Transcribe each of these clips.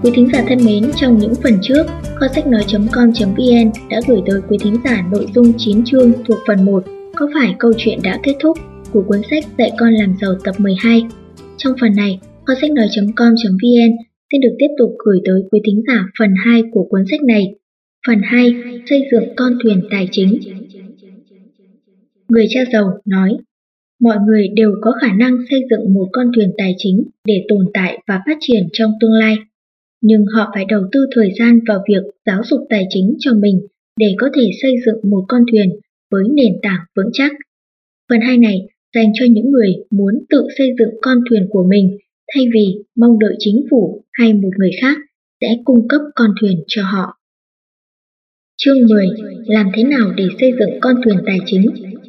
Quý thính giả thân mến, trong những phần trước, kho sách nói.com.vn đã gửi tới quý thính giả nội dung 9 chương thuộc phần 1 Có phải câu chuyện đã kết thúc của cuốn sách Dạy con làm giàu tập 12. Trong phần này, kho sách nói.com.vn xin được tiếp tục gửi tới quý thính giả phần 2 của cuốn sách này. Phần 2, xây dựng con thuyền tài chính. Người cha giàu nói, mọi người đều có khả năng xây dựng một con thuyền tài chính để tồn tại và phát triển trong tương lai. Nhưng họ phải đầu tư thời gian vào việc giáo dục tài chính cho mình để có thể xây dựng một con thuyền với nền tảng vững chắc. Phần 2 này dành cho những người muốn tự xây dựng con thuyền của mình thay vì mong đợi chính phủ hay một người khác sẽ cung cấp con thuyền cho họ. Chương 10. Làm thế nào để xây dựng con thuyền tài chính?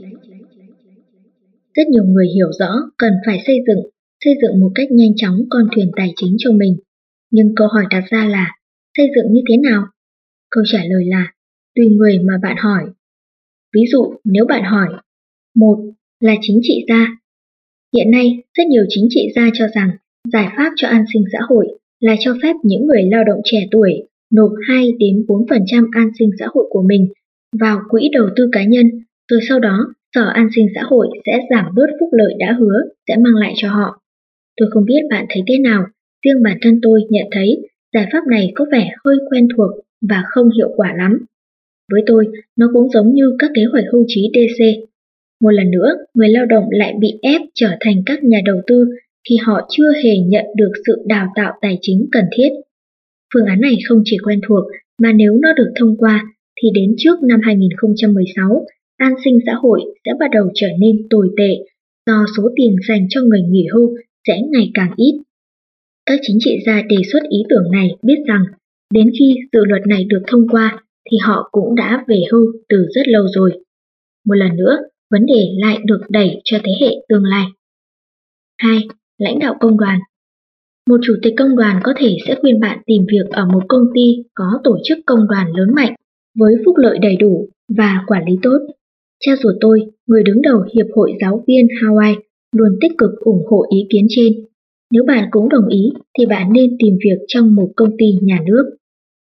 Rất nhiều người hiểu rõ cần phải xây dựng một cách nhanh chóng con thuyền tài chính cho mình. Nhưng câu hỏi đặt ra là, xây dựng như thế nào? Câu trả lời là, tùy người mà bạn hỏi. Ví dụ, nếu bạn hỏi, 1. Là chính trị gia. Hiện nay, rất nhiều chính trị gia cho rằng giải pháp cho an sinh xã hội là cho phép những người lao động trẻ tuổi nộp 2-4% an sinh xã hội của mình vào quỹ đầu tư cá nhân, rồi sau đó Sở An sinh xã hội sẽ giảm bớt phúc lợi đã hứa sẽ mang lại cho họ. Tôi không biết bạn thấy thế nào, riêng bản thân tôi nhận thấy giải pháp này có vẻ hơi quen thuộc và không hiệu quả lắm. Với tôi, nó cũng giống như các kế hoạch hưu trí DC. Một lần nữa, người lao động lại bị ép trở thành các nhà đầu tư khi họ chưa hề nhận được sự đào tạo tài chính cần thiết. Phương án này không chỉ quen thuộc, mà nếu nó được thông qua, thì đến trước năm 2016, an sinh xã hội sẽ bắt đầu trở nên tồi tệ do số tiền dành cho người nghỉ hưu sẽ ngày càng ít. Các chính trị gia đề xuất ý tưởng này biết rằng đến khi dự luật này được thông qua thì họ cũng đã về hưu từ rất lâu rồi. Một lần nữa, vấn đề lại được đẩy cho thế hệ tương lai. 2. Lãnh đạo công đoàn. Một chủ tịch công đoàn có thể sẽ khuyên bạn tìm việc ở một công ty có tổ chức công đoàn lớn mạnh, với phúc lợi đầy đủ và quản lý tốt. Cha ruột tôi, người đứng đầu Hiệp hội Giáo viên Hawaii, luôn tích cực ủng hộ ý kiến trên. Nếu bạn cũng đồng ý thì bạn nên tìm việc trong một công ty nhà nước.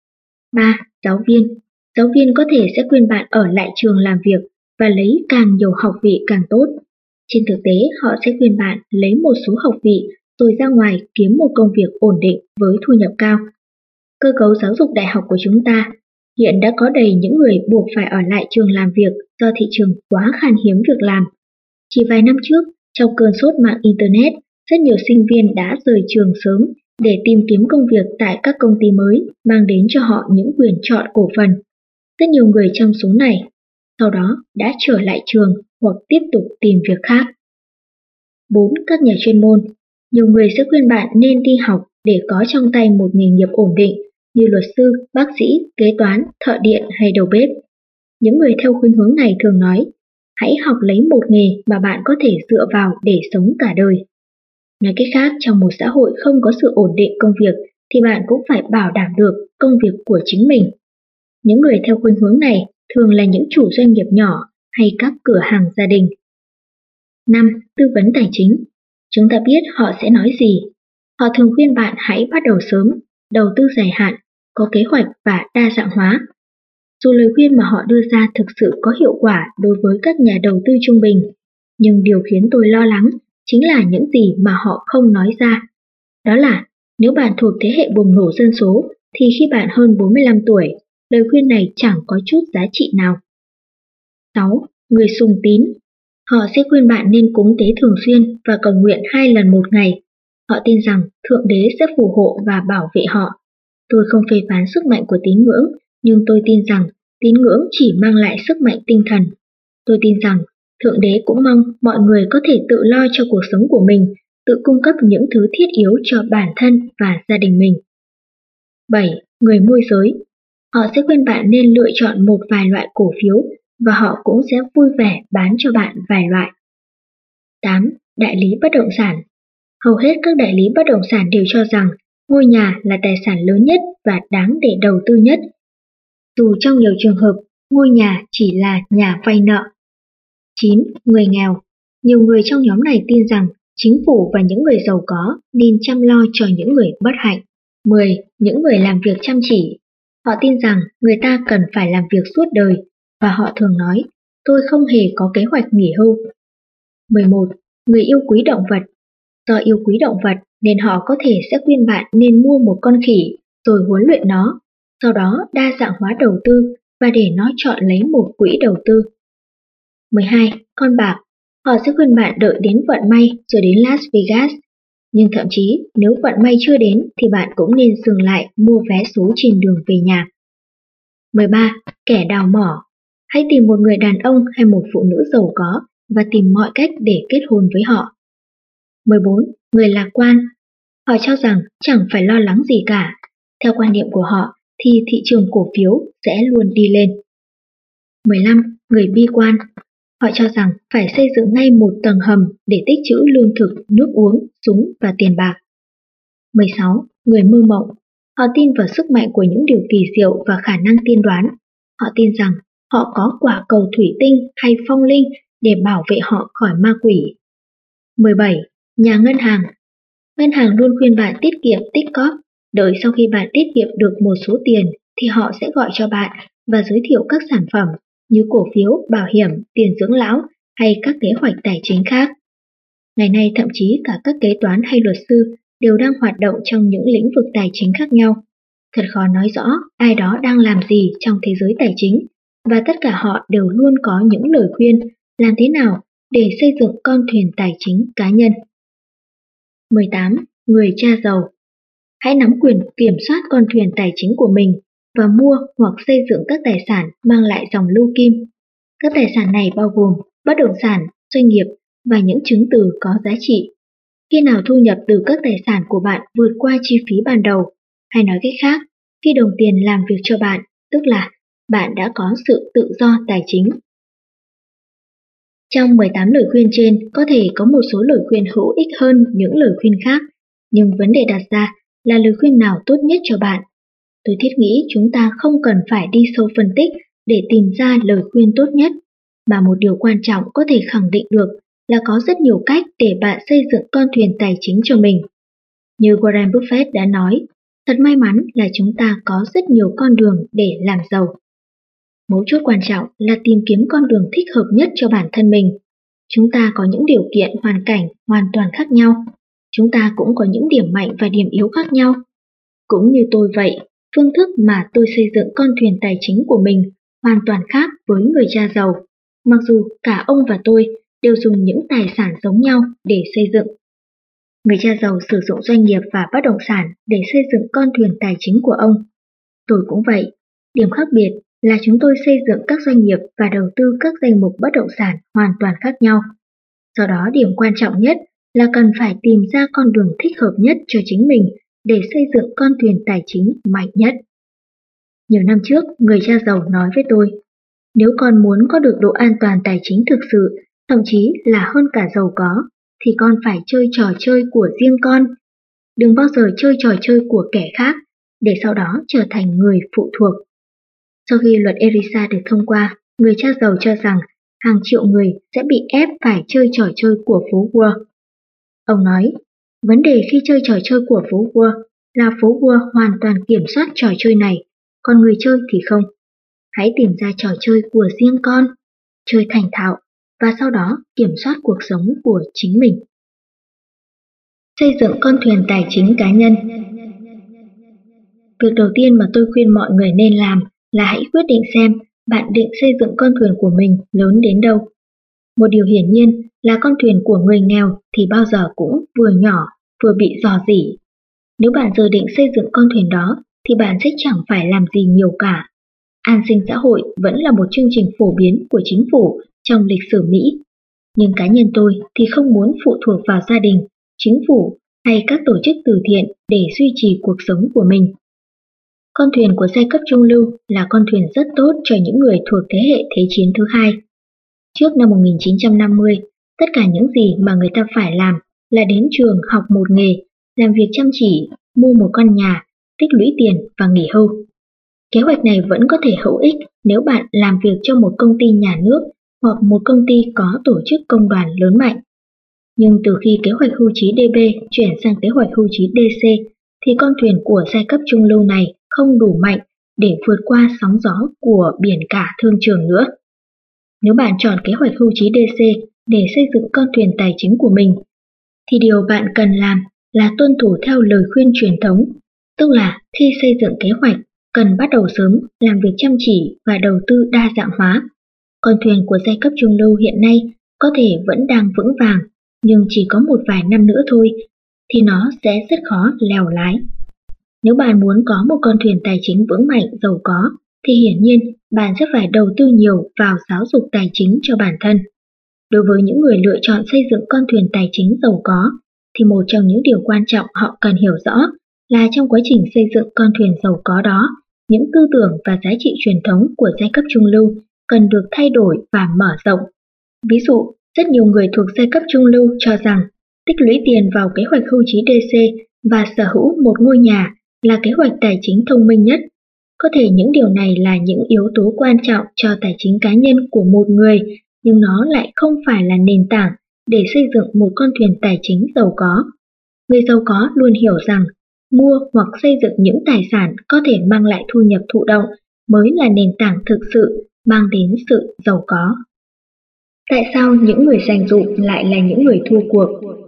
3. Giáo viên. Giáo viên có thể sẽ khuyên bạn ở lại trường làm việc và lấy càng nhiều học vị càng tốt. Trên thực tế, họ sẽ khuyên bạn lấy một số học vị rồi ra ngoài kiếm một công việc ổn định với thu nhập cao. Cơ cấu giáo dục đại học của chúng ta hiện đã có đầy những người buộc phải ở lại trường làm việc do thị trường quá khan hiếm việc làm. Chỉ vài năm trước, trong cơn sốt mạng Internet, rất nhiều sinh viên đã rời trường sớm để tìm kiếm công việc tại các công ty mới mang đến cho họ những quyền chọn cổ phần. Rất nhiều người trong số này sau đó đã trở lại trường hoặc tiếp tục tìm việc khác. 4. Các nhà chuyên môn. Nhiều người sẽ khuyên bạn nên đi học để có trong tay một nghề nghiệp ổn định như luật sư, bác sĩ, kế toán, thợ điện hay đầu bếp. Những người theo khuynh hướng này thường nói, hãy học lấy một nghề mà bạn có thể dựa vào để sống cả đời. Nói cách khác, trong một xã hội không có sự ổn định công việc thì bạn cũng phải bảo đảm được công việc của chính mình. Những người theo khuynh hướng này thường là những chủ doanh nghiệp nhỏ hay các cửa hàng gia đình. 5. Tư vấn tài chính. Chúng ta biết họ sẽ nói gì. Họ thường khuyên bạn hãy bắt đầu sớm, đầu tư dài hạn, có kế hoạch và đa dạng hóa. Dù lời khuyên mà họ đưa ra thực sự có hiệu quả đối với các nhà đầu tư trung bình, nhưng điều khiến tôi lo lắng chính là những gì mà họ không nói ra. Đó là, nếu bạn thuộc thế hệ bùng nổ dân số, thì khi bạn hơn 45 tuổi, lời khuyên này chẳng có chút giá trị nào. 6. Người sùng tín. Họ sẽ khuyên bạn nên cúng tế thường xuyên và cầu nguyện 2 lần một ngày. Họ tin rằng Thượng Đế sẽ phù hộ và bảo vệ họ. Tôi không phê phán sức mạnh của tín ngưỡng, nhưng tôi tin rằng tín ngưỡng chỉ mang lại sức mạnh tinh thần. Tôi tin rằng Thượng Đế cũng mong mọi người có thể tự lo cho cuộc sống của mình, tự cung cấp những thứ thiết yếu cho bản thân và gia đình mình. 7. Người môi giới. Họ sẽ khuyên bạn nên lựa chọn một vài loại cổ phiếu và họ cũng sẽ vui vẻ bán cho bạn vài loại. 8. Đại lý bất động sản. Hầu hết các đại lý bất động sản đều cho rằng ngôi nhà là tài sản lớn nhất và đáng để đầu tư nhất. Dù trong nhiều trường hợp, ngôi nhà chỉ là nhà vay nợ. 9. Người nghèo. Nhiều người trong nhóm này tin rằng chính phủ và những người giàu có nên chăm lo cho những người bất hạnh. 10. Những người làm việc chăm chỉ. Họ tin rằng người ta cần phải làm việc suốt đời, và họ thường nói, tôi không hề có kế hoạch nghỉ hưu. 11. Người yêu quý động vật. Do yêu quý động vật nên họ có thể sẽ khuyên bạn nên mua một con khỉ rồi huấn luyện nó, sau đó đa dạng hóa đầu tư và để nó chọn lấy một quỹ đầu tư. 12. Con bạc. Họ sẽ khuyên bạn đợi đến vận may rồi đến Las Vegas. Nhưng thậm chí nếu vận may chưa đến thì bạn cũng nên dừng lại mua vé số trên đường về nhà. 13. Kẻ đào mỏ. Hãy tìm một người đàn ông hay một phụ nữ giàu có và tìm mọi cách để kết hôn với họ. 14. Người lạc quan. Họ cho rằng chẳng phải lo lắng gì cả. Theo quan niệm của họ thì thị trường cổ phiếu sẽ luôn đi lên. 15. Người bi quan. Họ cho rằng phải xây dựng ngay một tầng hầm để tích trữ lương thực, nước uống, súng và tiền bạc. 16. Người mơ mộng. Họ tin vào sức mạnh của những điều kỳ diệu và khả năng tiên đoán. Họ tin rằng họ có quả cầu thủy tinh hay phong linh để bảo vệ họ khỏi ma quỷ. 17. Nhà ngân hàng. Ngân hàng luôn khuyên bạn tiết kiệm tích cóp. Đợi sau khi bạn tiết kiệm được một số tiền thì họ sẽ gọi cho bạn và giới thiệu các sản phẩm như cổ phiếu, bảo hiểm, tiền dưỡng lão hay các kế hoạch tài chính khác. Ngày nay thậm chí cả các kế toán hay luật sư đều đang hoạt động trong những lĩnh vực tài chính khác nhau. Thật khó nói rõ ai đó đang làm gì trong thế giới tài chính, và tất cả họ đều luôn có những lời khuyên làm thế nào để xây dựng con thuyền tài chính cá nhân. 18. Người cha giàu. Hãy nắm quyền kiểm soát con thuyền tài chính của mình và mua hoặc xây dựng các tài sản mang lại dòng lưu kim. Các tài sản này bao gồm bất động sản, doanh nghiệp và những chứng từ có giá trị. Khi nào thu nhập từ các tài sản của bạn vượt qua chi phí ban đầu, hay nói cách khác, khi đồng tiền làm việc cho bạn, tức là bạn đã có sự tự do tài chính. Trong 18 lời khuyên trên có thể có một số lời khuyên hữu ích hơn những lời khuyên khác, nhưng vấn đề đặt ra là lời khuyên nào tốt nhất cho bạn. Tôi thiết nghĩ chúng ta không cần phải đi sâu phân tích để tìm ra lời khuyên tốt nhất, mà một điều quan trọng có thể khẳng định được là có rất nhiều cách để bạn xây dựng con thuyền tài chính cho mình. Như Warren Buffett đã nói, thật may mắn là chúng ta có rất nhiều con đường để làm giàu. Mấu chốt quan trọng là tìm kiếm con đường thích hợp nhất cho bản thân mình. Chúng ta có những điều kiện hoàn cảnh hoàn toàn khác nhau. Chúng ta cũng có những điểm mạnh và điểm yếu khác nhau. Cũng như tôi vậy, phương thức mà tôi xây dựng con thuyền tài chính của mình hoàn toàn khác với người cha giàu, mặc dù cả ông và tôi đều dùng những tài sản giống nhau để xây dựng. Người cha giàu sử dụng doanh nghiệp và bất động sản để xây dựng con thuyền tài chính của ông. Tôi cũng vậy. Điểm khác biệt là chúng tôi xây dựng các doanh nghiệp và đầu tư các danh mục bất động sản hoàn toàn khác nhau. Do đó điểm quan trọng nhất là cần phải tìm ra con đường thích hợp nhất cho chính mình để xây dựng con thuyền tài chính mạnh nhất. Nhiều năm trước, người cha giàu nói với tôi, nếu con muốn có được độ an toàn tài chính thực sự, thậm chí là hơn cả giàu có, thì con phải chơi trò chơi của riêng con. Đừng bao giờ chơi trò chơi của kẻ khác, để sau đó trở thành người phụ thuộc. Sau khi luật ERISA được thông qua, người cha giàu cho rằng hàng triệu người sẽ bị ép phải chơi trò chơi của phố Wall. Ông nói, vấn đề khi chơi trò chơi của phố Wall là phố Wall hoàn toàn kiểm soát trò chơi này, còn người chơi thì không. Hãy tìm ra trò chơi của riêng con, chơi thành thạo, và sau đó kiểm soát cuộc sống của chính mình. Xây dựng con thuyền tài chính cá nhân. Việc đầu tiên mà tôi khuyên mọi người nên làm là hãy quyết định xem bạn định xây dựng con thuyền của mình lớn đến đâu. Một điều hiển nhiên là con thuyền của người nghèo thì bao giờ cũng vừa nhỏ vừa bị rò rỉ. Nếu bạn dự định xây dựng con thuyền đó thì bạn sẽ chẳng phải làm gì nhiều cả. An sinh xã hội vẫn là một chương trình phổ biến của chính phủ trong lịch sử Mỹ. Nhưng cá nhân tôi thì không muốn phụ thuộc vào gia đình, chính phủ hay các tổ chức từ thiện để duy trì cuộc sống của mình. Con thuyền của giai cấp trung lưu là con thuyền rất tốt cho những người thuộc thế hệ Thế chiến thứ hai. Trước năm 1950, tất cả những gì mà người ta phải làm là đến trường học một nghề, làm việc chăm chỉ, mua một con nhà, tích lũy tiền và nghỉ hưu. Kế hoạch này vẫn có thể hữu ích nếu bạn làm việc cho một công ty nhà nước hoặc một công ty có tổ chức công đoàn lớn mạnh. Nhưng từ khi kế hoạch hưu trí DB chuyển sang kế hoạch hưu trí DC thì con thuyền của giai cấp trung lưu này không đủ mạnh để vượt qua sóng gió của biển cả thương trường nữa. Nếu bạn chọn kế hoạch hưu trí DC để xây dựng con thuyền tài chính của mình, thì điều bạn cần làm là tuân thủ theo lời khuyên truyền thống, tức là khi xây dựng kế hoạch, cần bắt đầu sớm, làm việc chăm chỉ và đầu tư đa dạng hóa. Con thuyền của giai cấp trung lưu hiện nay có thể vẫn đang vững vàng, nhưng chỉ có một vài năm nữa thôi, thì nó sẽ rất khó lèo lái. Nếu bạn muốn có một con thuyền tài chính vững mạnh, giàu có, thì hiển nhiên bạn sẽ phải đầu tư nhiều vào giáo dục tài chính cho bản thân. Đối với những người lựa chọn xây dựng con thuyền tài chính giàu có, thì một trong những điều quan trọng họ cần hiểu rõ là trong quá trình xây dựng con thuyền giàu có đó, những tư tưởng và giá trị truyền thống của giai cấp trung lưu cần được thay đổi và mở rộng. Ví dụ, rất nhiều người thuộc giai cấp trung lưu cho rằng tích lũy tiền vào kế hoạch hưu trí DC và sở hữu một ngôi nhà là kế hoạch tài chính thông minh nhất. Có thể những điều này là những yếu tố quan trọng cho tài chính cá nhân của một người, nhưng nó lại không phải là nền tảng để xây dựng một con thuyền tài chính giàu có. Người giàu có luôn hiểu rằng mua hoặc xây dựng những tài sản có thể mang lại thu nhập thụ động mới là nền tảng thực sự mang đến sự giàu có. Tại sao những người dành dụm lại là những người thua cuộc?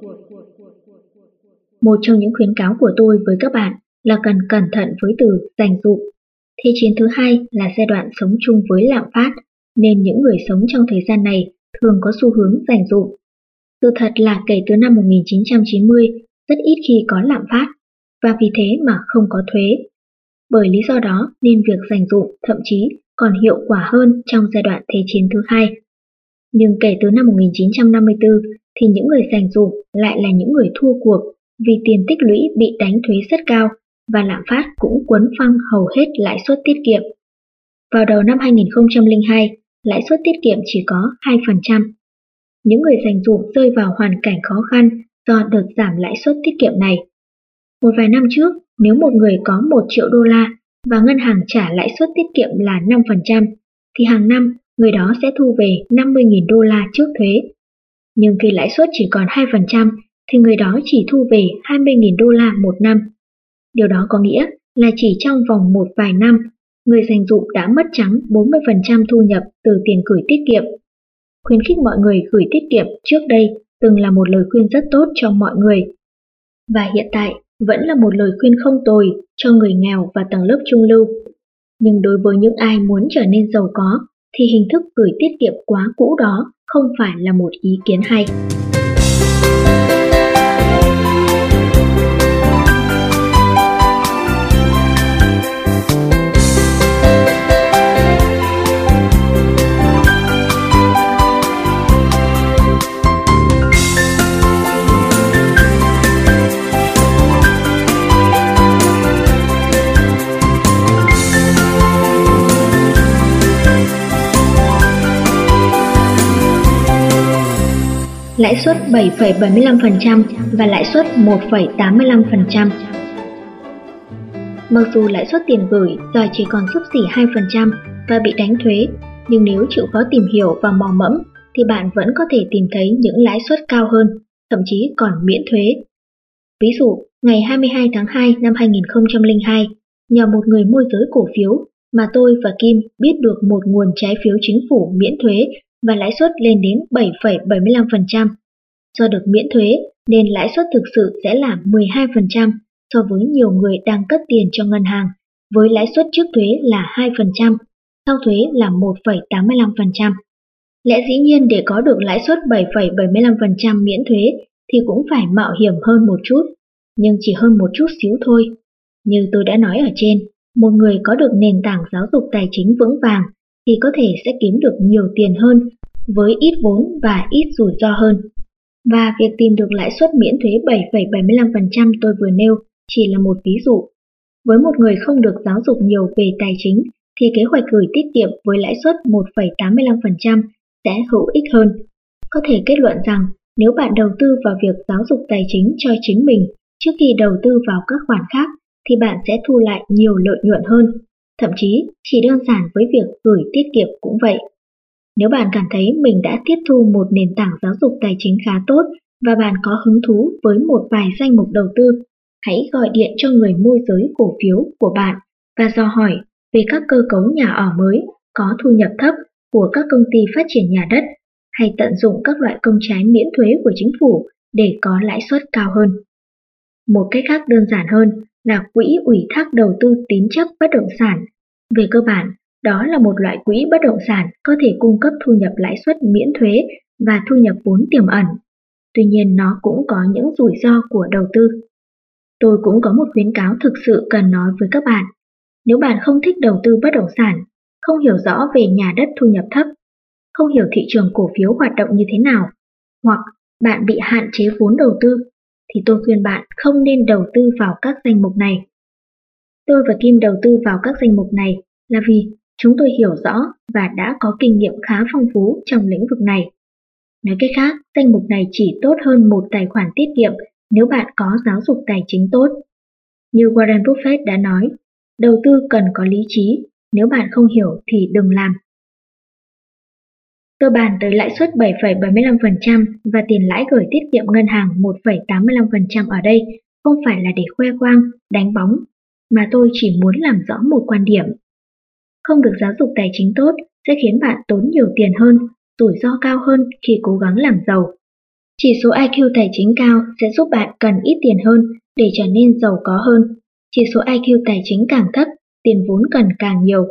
Một trong những khuyến cáo của tôi với các bạn là cần cẩn thận với từ dành dụm. Thế chiến thứ hai là giai đoạn sống chung với lạm phát, nên những người sống trong thời gian này thường có xu hướng dành dụm. Sự thật là kể từ năm 1990, rất ít khi có lạm phát, và vì thế mà không có thuế. Bởi lý do đó nên việc dành dụm thậm chí còn hiệu quả hơn trong giai đoạn Thế chiến thứ hai. Nhưng kể từ năm 1954 thì những người dành dụm lại là những người thua cuộc vì tiền tích lũy bị đánh thuế rất cao và lạm phát cũng quấn phăng hầu hết lãi suất tiết kiệm. Vào đầu năm 2002, lãi suất tiết kiệm chỉ có 2%. Những người dành dụm rơi vào hoàn cảnh khó khăn do đợt giảm lãi suất tiết kiệm này. Một vài năm trước, nếu một người có 1 triệu đô la và ngân hàng trả lãi suất tiết kiệm là 5%, thì hàng năm người đó sẽ thu về 50.000 đô la trước thuế. Nhưng khi lãi suất chỉ còn 2%, thì người đó chỉ thu về 20.000 đô la một năm. Điều đó có nghĩa là chỉ trong vòng một vài năm, người dành dụm đã mất trắng 40% thu nhập từ tiền gửi tiết kiệm. Khuyến khích mọi người gửi tiết kiệm trước đây từng là một lời khuyên rất tốt cho mọi người. Và hiện tại vẫn là một lời khuyên không tồi cho người nghèo và tầng lớp trung lưu. Nhưng đối với những ai muốn trở nên giàu có, thì hình thức gửi tiết kiệm quá cũ đó không phải là một ý kiến hay. Lãi suất 7,75% và lãi suất 1,85%. Mặc dù lãi suất tiền gửi giờ chỉ còn xấp xỉ 2% và bị đánh thuế, nhưng nếu chịu khó tìm hiểu và mò mẫm thì bạn vẫn có thể tìm thấy những lãi suất cao hơn, thậm chí còn miễn thuế. Ví dụ, ngày 22 tháng 2 năm 2002, nhờ một người môi giới cổ phiếu mà tôi và Kim biết được một nguồn trái phiếu chính phủ miễn thuế và lãi suất lên đến 7,75%. Do được miễn thuế nên lãi suất thực sự sẽ là 12% so với nhiều người đang cất tiền cho ngân hàng với lãi suất trước thuế là 2%, sau thuế là 1,85%. Lẽ dĩ nhiên để có được lãi suất 7,75% miễn thuế thì cũng phải mạo hiểm hơn một chút, nhưng chỉ hơn một chút xíu thôi. Như tôi đã nói ở trên, một người có được nền tảng giáo dục tài chính vững vàng thì có thể sẽ kiếm được nhiều tiền hơn với ít vốn và ít rủi ro hơn. Và việc tìm được lãi suất miễn thuế 7,75% tôi vừa nêu chỉ là một ví dụ. Với một người không được giáo dục nhiều về tài chính thì kế hoạch gửi tiết kiệm với lãi suất 1,85% sẽ hữu ích hơn. Có thể kết luận rằng nếu bạn đầu tư vào việc giáo dục tài chính cho chính mình trước khi đầu tư vào các khoản khác thì bạn sẽ thu lại nhiều lợi nhuận hơn. Thậm chí chỉ đơn giản với việc gửi tiết kiệm cũng vậy. Nếu bạn cảm thấy mình đã tiếp thu một nền tảng giáo dục tài chính khá tốt và bạn có hứng thú với một vài danh mục đầu tư, hãy gọi điện cho người môi giới cổ phiếu của bạn và dò hỏi về các cơ cấu nhà ở mới có thu nhập thấp của các công ty phát triển nhà đất, hay tận dụng các loại công trái miễn thuế của chính phủ để có lãi suất cao hơn. Một cách khác đơn giản hơn là quỹ ủy thác đầu tư tín chấp bất động sản. Về cơ bản, đó là một loại quỹ bất động sản có thể cung cấp thu nhập lãi suất miễn thuế và thu nhập vốn tiềm ẩn. Tuy nhiên nó cũng có những rủi ro của đầu tư. Tôi cũng có một khuyến cáo thực sự cần nói với các bạn. Nếu bạn không thích đầu tư bất động sản, không hiểu rõ về nhà đất thu nhập thấp, không hiểu thị trường cổ phiếu hoạt động như thế nào, hoặc bạn bị hạn chế vốn đầu tư, thì tôi khuyên bạn không nên đầu tư vào các danh mục này. Tôi và Kim đầu tư vào các danh mục này là vì chúng tôi hiểu rõ và đã có kinh nghiệm khá phong phú trong lĩnh vực này. Nói cách khác, danh mục này chỉ tốt hơn một tài khoản tiết kiệm nếu bạn có giáo dục tài chính tốt. Như Warren Buffett đã nói, đầu tư cần có lý trí, nếu bạn không hiểu thì đừng làm. Tôi bàn tới lãi suất 7,75% và tiền lãi gửi tiết kiệm ngân hàng 1,85% ở đây không phải là để khoe khoang, đánh bóng, mà tôi chỉ muốn làm rõ một quan điểm. Không được giáo dục tài chính tốt sẽ khiến bạn tốn nhiều tiền hơn, rủi ro cao hơn khi cố gắng làm giàu. Chỉ số IQ tài chính cao sẽ giúp bạn cần ít tiền hơn để trở nên giàu có hơn. Chỉ số IQ tài chính càng thấp, tiền vốn cần càng nhiều.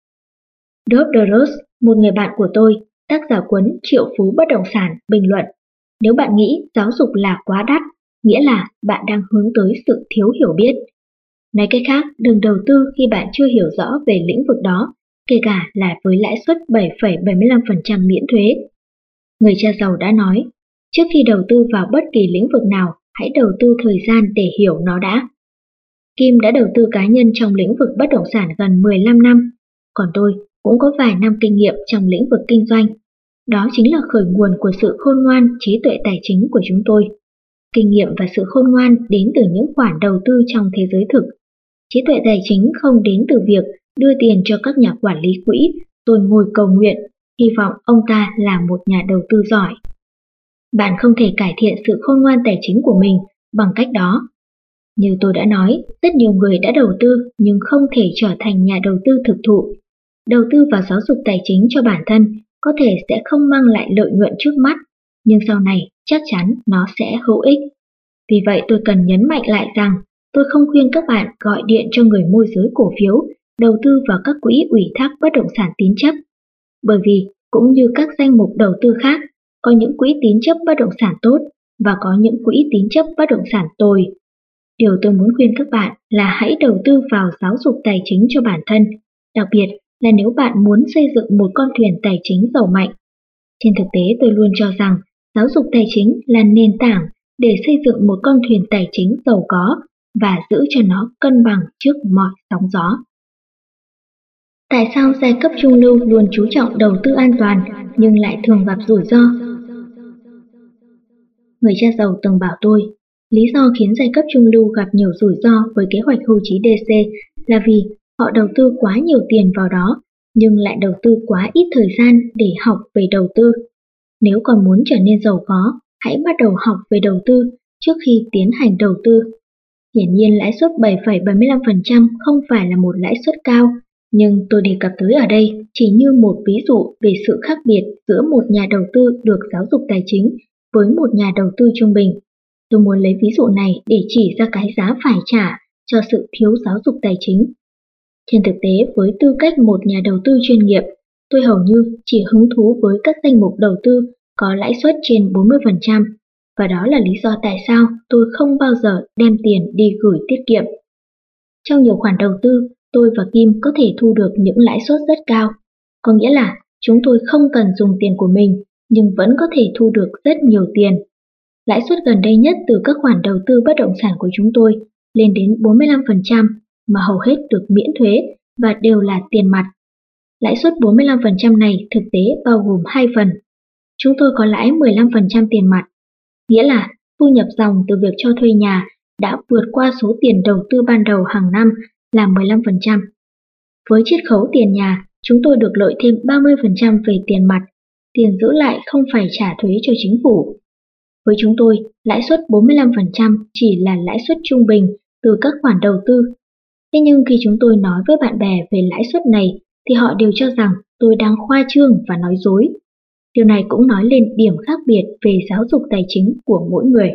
Bob DeRose, một người bạn của tôi, tác giả cuốn Triệu phú bất động sản, bình luận: nếu bạn nghĩ giáo dục là quá đắt, nghĩa là bạn đang hướng tới sự thiếu hiểu biết. Nói cách khác, đừng đầu tư khi bạn chưa hiểu rõ về lĩnh vực đó, kể cả là với lãi suất 7,75% miễn thuế. Người cha giàu đã nói, trước khi đầu tư vào bất kỳ lĩnh vực nào, hãy đầu tư thời gian để hiểu nó đã. Kim đã đầu tư cá nhân trong lĩnh vực bất động sản gần 15 năm, còn tôi cũng có vài năm kinh nghiệm trong lĩnh vực kinh doanh. Đó chính là khởi nguồn của sự khôn ngoan, trí tuệ tài chính của chúng tôi. Kinh nghiệm và sự khôn ngoan đến từ những khoản đầu tư trong thế giới thực. Trí tuệ tài chính không đến từ việc đưa tiền cho các nhà quản lý quỹ rồi ngồi cầu nguyện, hy vọng ông ta là một nhà đầu tư giỏi. Bạn không thể cải thiện sự khôn ngoan tài chính của mình bằng cách đó. Như tôi đã nói, rất nhiều người đã đầu tư nhưng không thể trở thành nhà đầu tư thực thụ. Đầu tư vào giáo dục tài chính cho bản thân có thể sẽ không mang lại lợi nhuận trước mắt, nhưng sau này chắc chắn nó sẽ hữu ích. Vì vậy tôi cần nhấn mạnh lại rằng tôi không khuyên các bạn gọi điện cho người môi giới cổ phiếu, đầu tư vào các quỹ ủy thác bất động sản tín chấp. Bởi vì, cũng như các danh mục đầu tư khác, có những quỹ tín chấp bất động sản tốt và có những quỹ tín chấp bất động sản tồi. Điều tôi muốn khuyên các bạn là hãy đầu tư vào giáo dục tài chính cho bản thân, đặc biệt là nếu bạn muốn xây dựng một con thuyền tài chính giàu mạnh. Trên thực tế tôi luôn cho rằng giáo dục tài chính là nền tảng để xây dựng một con thuyền tài chính giàu có và giữ cho nó cân bằng trước mọi sóng gió. Tại sao giai cấp trung lưu luôn chú trọng đầu tư an toàn nhưng lại thường gặp rủi ro? Người cha giàu từng bảo tôi, lý do khiến giai cấp trung lưu gặp nhiều rủi ro với kế hoạch hưu trí DC là vì họ đầu tư quá nhiều tiền vào đó, nhưng lại đầu tư quá ít thời gian để học về đầu tư. Nếu còn muốn trở nên giàu có, hãy bắt đầu học về đầu tư trước khi tiến hành đầu tư. Hiển nhiên lãi suất 7,75% không phải là một lãi suất cao, nhưng tôi đề cập tới ở đây chỉ như một ví dụ về sự khác biệt giữa một nhà đầu tư được giáo dục tài chính với một nhà đầu tư trung bình. Tôi muốn lấy ví dụ này để chỉ ra cái giá phải trả cho sự thiếu giáo dục tài chính. Trên thực tế, với tư cách một nhà đầu tư chuyên nghiệp, tôi hầu như chỉ hứng thú với các danh mục đầu tư có lãi suất trên 40%, và đó là lý do tại sao tôi không bao giờ đem tiền đi gửi tiết kiệm. Trong nhiều khoản đầu tư, tôi và Kim có thể thu được những lãi suất rất cao, có nghĩa là chúng tôi không cần dùng tiền của mình nhưng vẫn có thể thu được rất nhiều tiền. Lãi suất gần đây nhất từ các khoản đầu tư bất động sản của chúng tôi lên đến 45%, mà hầu hết được miễn thuế và đều là tiền mặt. Lãi suất 45% này thực tế bao gồm hai phần. Chúng tôi có lãi 15% tiền mặt, nghĩa là thu nhập dòng từ việc cho thuê nhà đã vượt qua số tiền đầu tư ban đầu hàng năm là 15%. Với chiết khấu tiền nhà, chúng tôi được lợi thêm 30% về tiền mặt, tiền giữ lại không phải trả thuế cho chính phủ. Với chúng tôi, lãi suất 45% chỉ là lãi suất trung bình từ các khoản đầu tư. Thế nhưng khi chúng tôi nói với bạn bè về lãi suất này thì họ đều cho rằng tôi đang khoa trương và nói dối. Điều này cũng nói lên điểm khác biệt về giáo dục tài chính của mỗi người.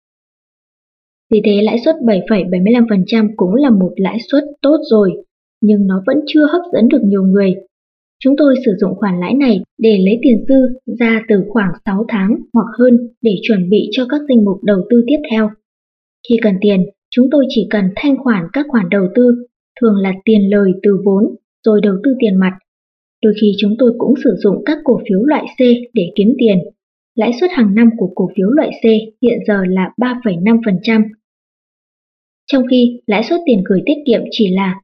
Vì thế lãi suất 7,75% cũng là một lãi suất tốt rồi, nhưng nó vẫn chưa hấp dẫn được nhiều người. Chúng tôi sử dụng khoản lãi này để lấy tiền dư ra từ khoảng 6 tháng hoặc hơn để chuẩn bị cho các danh mục đầu tư tiếp theo. Khi cần tiền, chúng tôi chỉ cần thanh khoản các khoản đầu tư, thường là tiền lời từ vốn, rồi đầu tư tiền mặt. Đôi khi chúng tôi cũng sử dụng các cổ phiếu loại C để kiếm tiền. Lãi suất hàng năm của cổ phiếu loại C hiện giờ là 3,5%, trong khi lãi suất tiền gửi tiết kiệm chỉ là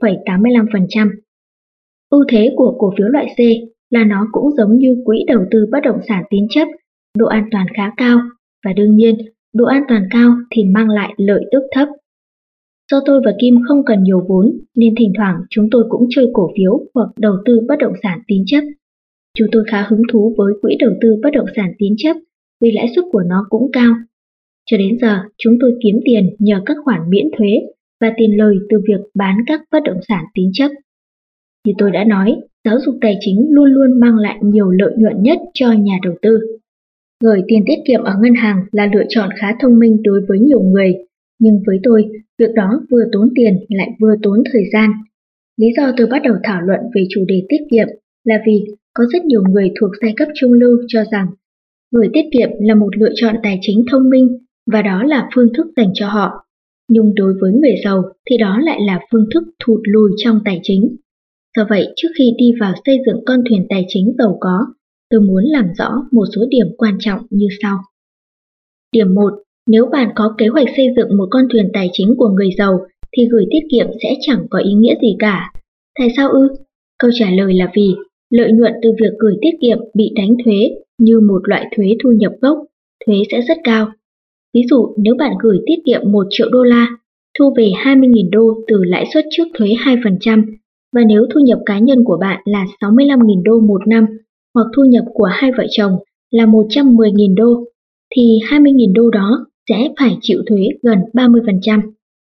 1,85%. Ưu thế của cổ phiếu loại C là nó cũng giống như quỹ đầu tư bất động sản tín chấp, độ an toàn khá cao, và đương nhiên, độ an toàn cao thì mang lại lợi tức thấp. Do tôi và Kim không cần nhiều vốn nên thỉnh thoảng chúng tôi cũng chơi cổ phiếu hoặc đầu tư bất động sản tín chấp. Chúng tôi khá hứng thú với quỹ đầu tư bất động sản tín chấp vì lãi suất của nó cũng cao. Cho đến giờ, chúng tôi kiếm tiền nhờ các khoản miễn thuế và tiền lời từ việc bán các bất động sản tín chấp. Như tôi đã nói, giáo dục tài chính luôn luôn mang lại nhiều lợi nhuận nhất cho nhà đầu tư. Gửi tiền tiết kiệm ở ngân hàng là lựa chọn khá thông minh đối với nhiều người, nhưng với tôi, việc đó vừa tốn tiền lại vừa tốn thời gian. Lý do tôi bắt đầu thảo luận về chủ đề tiết kiệm là vì có rất nhiều người thuộc giai cấp trung lưu cho rằng gửi tiết kiệm là một lựa chọn tài chính thông minh và đó là phương thức dành cho họ. Nhưng đối với người giàu thì đó lại là phương thức thụt lùi trong tài chính. Do vậy, trước khi đi vào xây dựng con thuyền tài chính giàu có, tôi muốn làm rõ một số điểm quan trọng như sau. Điểm 1. Nếu bạn có kế hoạch xây dựng một con thuyền tài chính của người giàu thì gửi tiết kiệm sẽ chẳng có ý nghĩa gì cả. Tại sao ư? Câu trả lời là vì lợi nhuận từ việc gửi tiết kiệm bị đánh thuế như một loại thuế thu nhập gốc, thuế sẽ rất cao. Ví dụ nếu bạn gửi tiết kiệm 1 triệu đô la, thu về 20.000 đô từ lãi suất trước thuế 2%, và nếu thu nhập cá nhân của bạn là 65.000 đô một năm, hoặc thu nhập của hai vợ chồng là 110.000 đô, thì 20.000 đô đó sẽ phải chịu thuế gần 30%.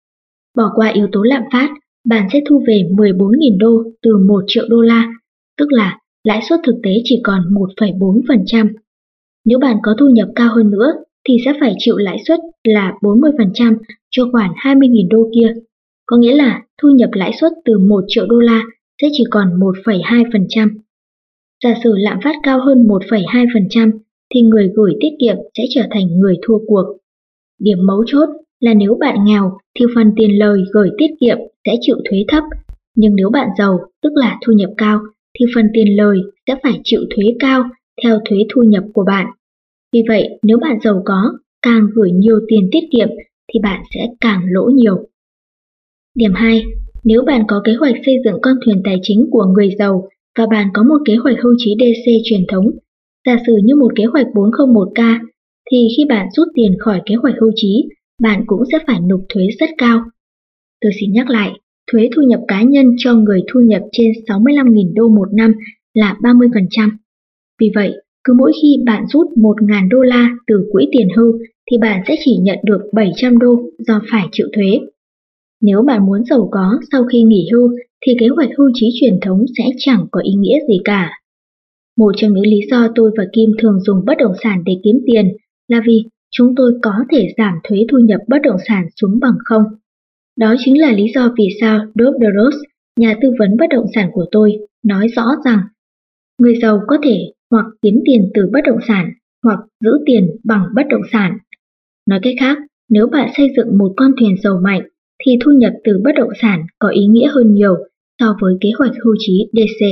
Bỏ qua yếu tố lạm phát, bạn sẽ thu về 14.000 đô từ 1 triệu đô la, tức là lãi suất thực tế chỉ còn 1,4%. Nếu bạn có thu nhập cao hơn nữa, thì sẽ phải chịu lãi suất là 40% cho khoản 20.000 đô kia. Có nghĩa là thu nhập lãi suất từ 1 triệu đô la sẽ chỉ còn 1,2%. Giả sử lạm phát cao hơn 1,2% thì người gửi tiết kiệm sẽ trở thành người thua cuộc. Điểm mấu chốt là nếu bạn nghèo thì phần tiền lời gửi tiết kiệm sẽ chịu thuế thấp, nhưng nếu bạn giàu, tức là thu nhập cao, thì phần tiền lời sẽ phải chịu thuế cao theo thuế thu nhập của bạn. Vì vậy, nếu bạn giàu có, càng gửi nhiều tiền tiết kiệm thì bạn sẽ càng lỗ nhiều. Điểm 2. Nếu bạn có kế hoạch xây dựng con thuyền tài chính của người giàu và bạn có một kế hoạch hưu trí DC truyền thống, giả sử như một kế hoạch 401k, thì khi bạn rút tiền khỏi kế hoạch hưu trí, bạn cũng sẽ phải nộp thuế rất cao. Tôi xin nhắc lại, thuế thu nhập cá nhân cho người thu nhập trên 65.000 đô một năm là 30%. Vì vậy, cứ mỗi khi bạn rút 1.000 đô la từ quỹ tiền hưu thì bạn sẽ chỉ nhận được 700 đô do phải chịu thuế. Nếu bạn muốn giàu có sau khi nghỉ hưu thì kế hoạch hưu trí truyền thống sẽ chẳng có ý nghĩa gì cả. Một trong những lý do tôi và Kim thường dùng bất động sản để kiếm tiền là vì chúng tôi có thể giảm thuế thu nhập bất động sản xuống bằng không. Đó chính là lý do vì sao Doug DeRose, nhà tư vấn bất động sản của tôi, nói rõ rằng người giàu có thể hoặc kiếm tiền từ bất động sản hoặc giữ tiền bằng bất động sản. Nói cách khác, nếu bạn xây dựng một con thuyền giàu mạnh thì thu nhập từ bất động sản có ý nghĩa hơn nhiều so với kế hoạch hưu trí DC.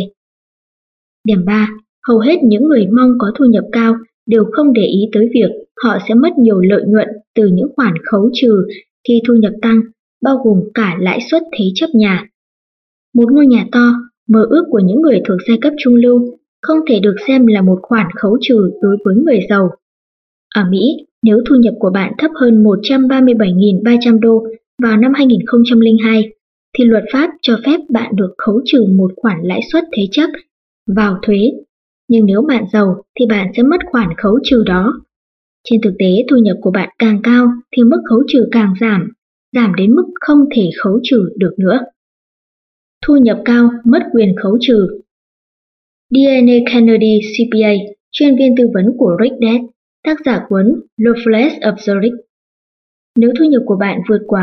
Điểm 3. Hầu hết những người mong có thu nhập cao đều không để ý tới việc họ sẽ mất nhiều lợi nhuận từ những khoản khấu trừ khi thu nhập tăng, bao gồm cả lãi suất thế chấp nhà. Một ngôi nhà to, mơ ước của những người thuộc giai cấp trung lưu, không thể được xem là một khoản khấu trừ đối với người giàu. Ở Mỹ, nếu thu nhập của bạn thấp hơn 137.300 đô vào năm 2002, thì luật pháp cho phép bạn được khấu trừ một khoản lãi suất thế chấp vào thuế. Nhưng nếu bạn giàu thì bạn sẽ mất khoản khấu trừ đó. Trên thực tế, thu nhập của bạn càng cao thì mức khấu trừ càng giảm. giảm đến mức không thể khấu trừ được nữa. Thu nhập cao, mất quyền khấu trừ. DNA Kennedy CPA, chuyên viên tư vấn của Rick Dead, tác giả cuốn Loveless of Zurich. Nếu thu nhập của bạn vượt quá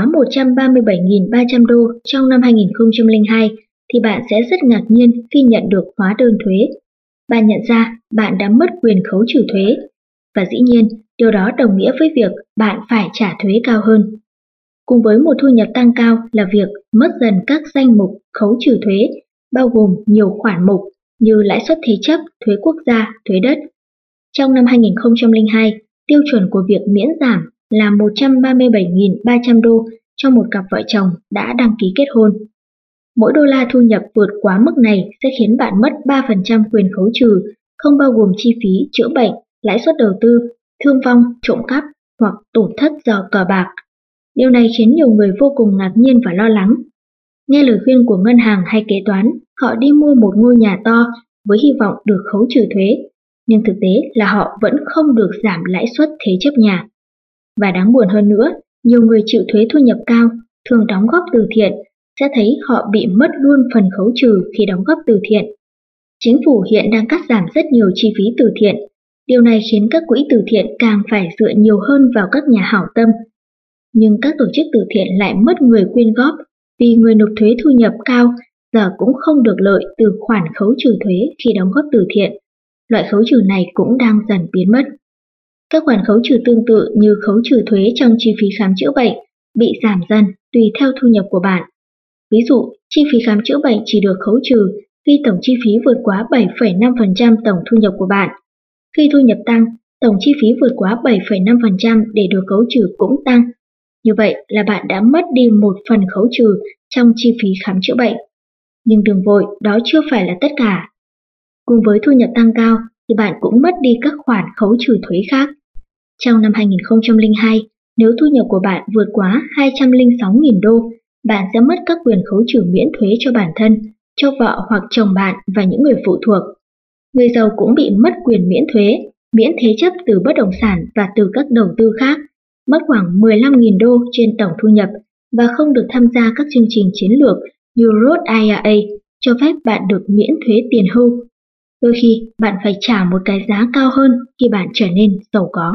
137.300 đô trong năm 2002, thì bạn sẽ rất ngạc nhiên khi nhận được hóa đơn thuế. Bạn nhận ra bạn đã mất quyền khấu trừ thuế, và dĩ nhiên điều đó đồng nghĩa với việc bạn phải trả thuế cao hơn. Cùng với một thu nhập tăng cao là việc mất dần các danh mục khấu trừ thuế, bao gồm nhiều khoản mục như lãi suất thế chấp, thuế quốc gia, thuế đất. Trong năm 2002, tiêu chuẩn của việc miễn giảm là 137.300 đô cho một cặp vợ chồng đã đăng ký kết hôn. Mỗi đô la thu nhập vượt quá mức này sẽ khiến bạn mất 3% quyền khấu trừ, không bao gồm chi phí chữa bệnh, lãi suất đầu tư, thương vong, trộm cắp hoặc tổn thất do cờ bạc. Điều này khiến nhiều người vô cùng ngạc nhiên và lo lắng. Nghe lời khuyên của ngân hàng hay kế toán, họ đi mua một ngôi nhà to với hy vọng được khấu trừ thuế, nhưng thực tế là họ vẫn không được giảm lãi suất thế chấp nhà. Và đáng buồn hơn nữa, nhiều người chịu thuế thu nhập cao, thường đóng góp từ thiện, sẽ thấy họ bị mất luôn phần khấu trừ khi đóng góp từ thiện. Chính phủ hiện đang cắt giảm rất nhiều chi phí từ thiện. Điều này khiến các quỹ từ thiện càng phải dựa nhiều hơn vào các nhà hảo tâm. Nhưng các tổ chức từ thiện lại mất người quyên góp vì người nộp thuế thu nhập cao giờ cũng không được lợi từ khoản khấu trừ thuế khi đóng góp từ thiện. Loại khấu trừ này cũng đang dần biến mất. Các khoản khấu trừ tương tự như khấu trừ thuế trong chi phí khám chữa bệnh bị giảm dần tùy theo thu nhập của bạn. Ví dụ, chi phí khám chữa bệnh chỉ được khấu trừ khi tổng chi phí vượt quá 7,5% tổng thu nhập của bạn. Khi thu nhập tăng, tổng chi phí vượt quá 7,5% để được khấu trừ cũng tăng. Như vậy là bạn đã mất đi một phần khấu trừ trong chi phí khám chữa bệnh. Nhưng đừng vội, đó chưa phải là tất cả. Cùng với thu nhập tăng cao thì bạn cũng mất đi các khoản khấu trừ thuế khác. Trong năm 2002, nếu thu nhập của bạn vượt quá 206.000 đô, bạn sẽ mất các quyền khấu trừ miễn thuế cho bản thân, cho vợ hoặc chồng bạn và những người phụ thuộc. Người giàu cũng bị mất quyền miễn thuế, miễn thế chấp từ bất động sản và từ các đầu tư khác, mất khoảng 15.000 đô trên tổng thu nhập và không được tham gia các chương trình chiến lược như Roth IRA cho phép bạn được miễn thuế tiền hưu. Đôi khi bạn phải trả một cái giá cao hơn khi bạn trở nên giàu có.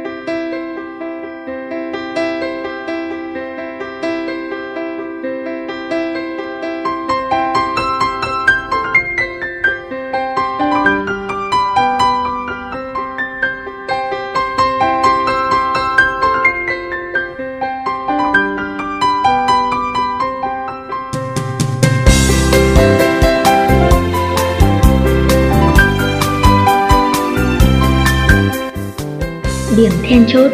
Điểm then chốt.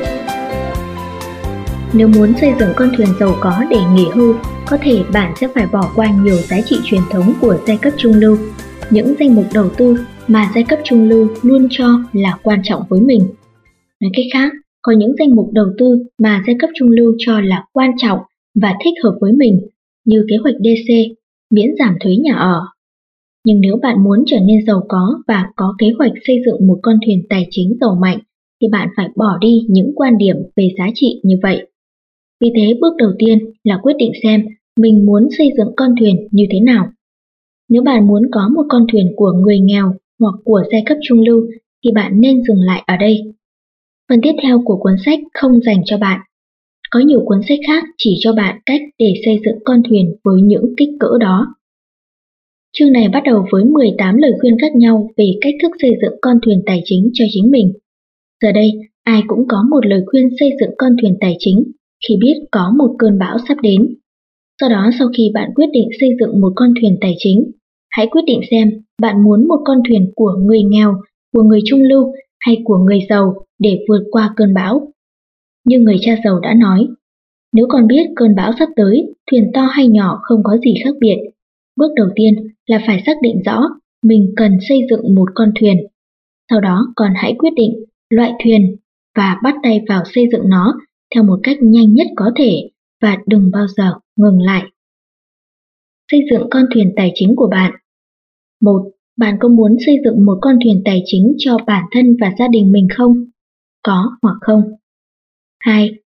Nếu muốn xây dựng con thuyền giàu có để nghỉ hưu, có thể bạn sẽ phải bỏ qua nhiều giá trị truyền thống của giai cấp trung lưu, những danh mục đầu tư mà giai cấp trung lưu luôn cho là quan trọng với mình. Nói cách khác, có những danh mục đầu tư mà giai cấp trung lưu cho là quan trọng và thích hợp với mình, như kế hoạch DC, miễn giảm thuế nhà ở. Nhưng nếu bạn muốn trở nên giàu có và có kế hoạch xây dựng một con thuyền tài chính giàu mạnh, thì bạn phải bỏ đi những quan điểm về giá trị như vậy. Vì thế bước đầu tiên là quyết định xem mình muốn xây dựng con thuyền như thế nào. Nếu bạn muốn có một con thuyền của người nghèo hoặc của giai cấp trung lưu thì bạn nên dừng lại ở đây. Phần tiếp theo của cuốn sách không dành cho bạn. Có nhiều cuốn sách khác chỉ cho bạn cách để xây dựng con thuyền với những kích cỡ đó. Chương này bắt đầu với 18 lời khuyên khác nhau về cách thức xây dựng con thuyền tài chính cho chính mình. Giờ đây, ai cũng có một lời khuyên xây dựng con thuyền tài chính khi biết có một cơn bão sắp đến. Do đó, sau khi bạn quyết định xây dựng một con thuyền tài chính, hãy quyết định xem bạn muốn một con thuyền của người nghèo, của người trung lưu hay của người giàu để vượt qua cơn bão. Như người cha giàu đã nói, nếu con biết cơn bão sắp tới, thuyền to hay nhỏ không có gì khác biệt. Bước đầu tiên là phải xác định rõ mình cần xây dựng một con thuyền. Sau đó con hãy quyết định loại thuyền và bắt tay vào xây dựng nó theo một cách nhanh nhất có thể và đừng bao giờ ngừng lại. Xây dựng con thuyền tài chính của bạn. 1. Bạn có muốn xây dựng một con thuyền tài chính cho bản thân và gia đình mình không? Có hoặc không? 2.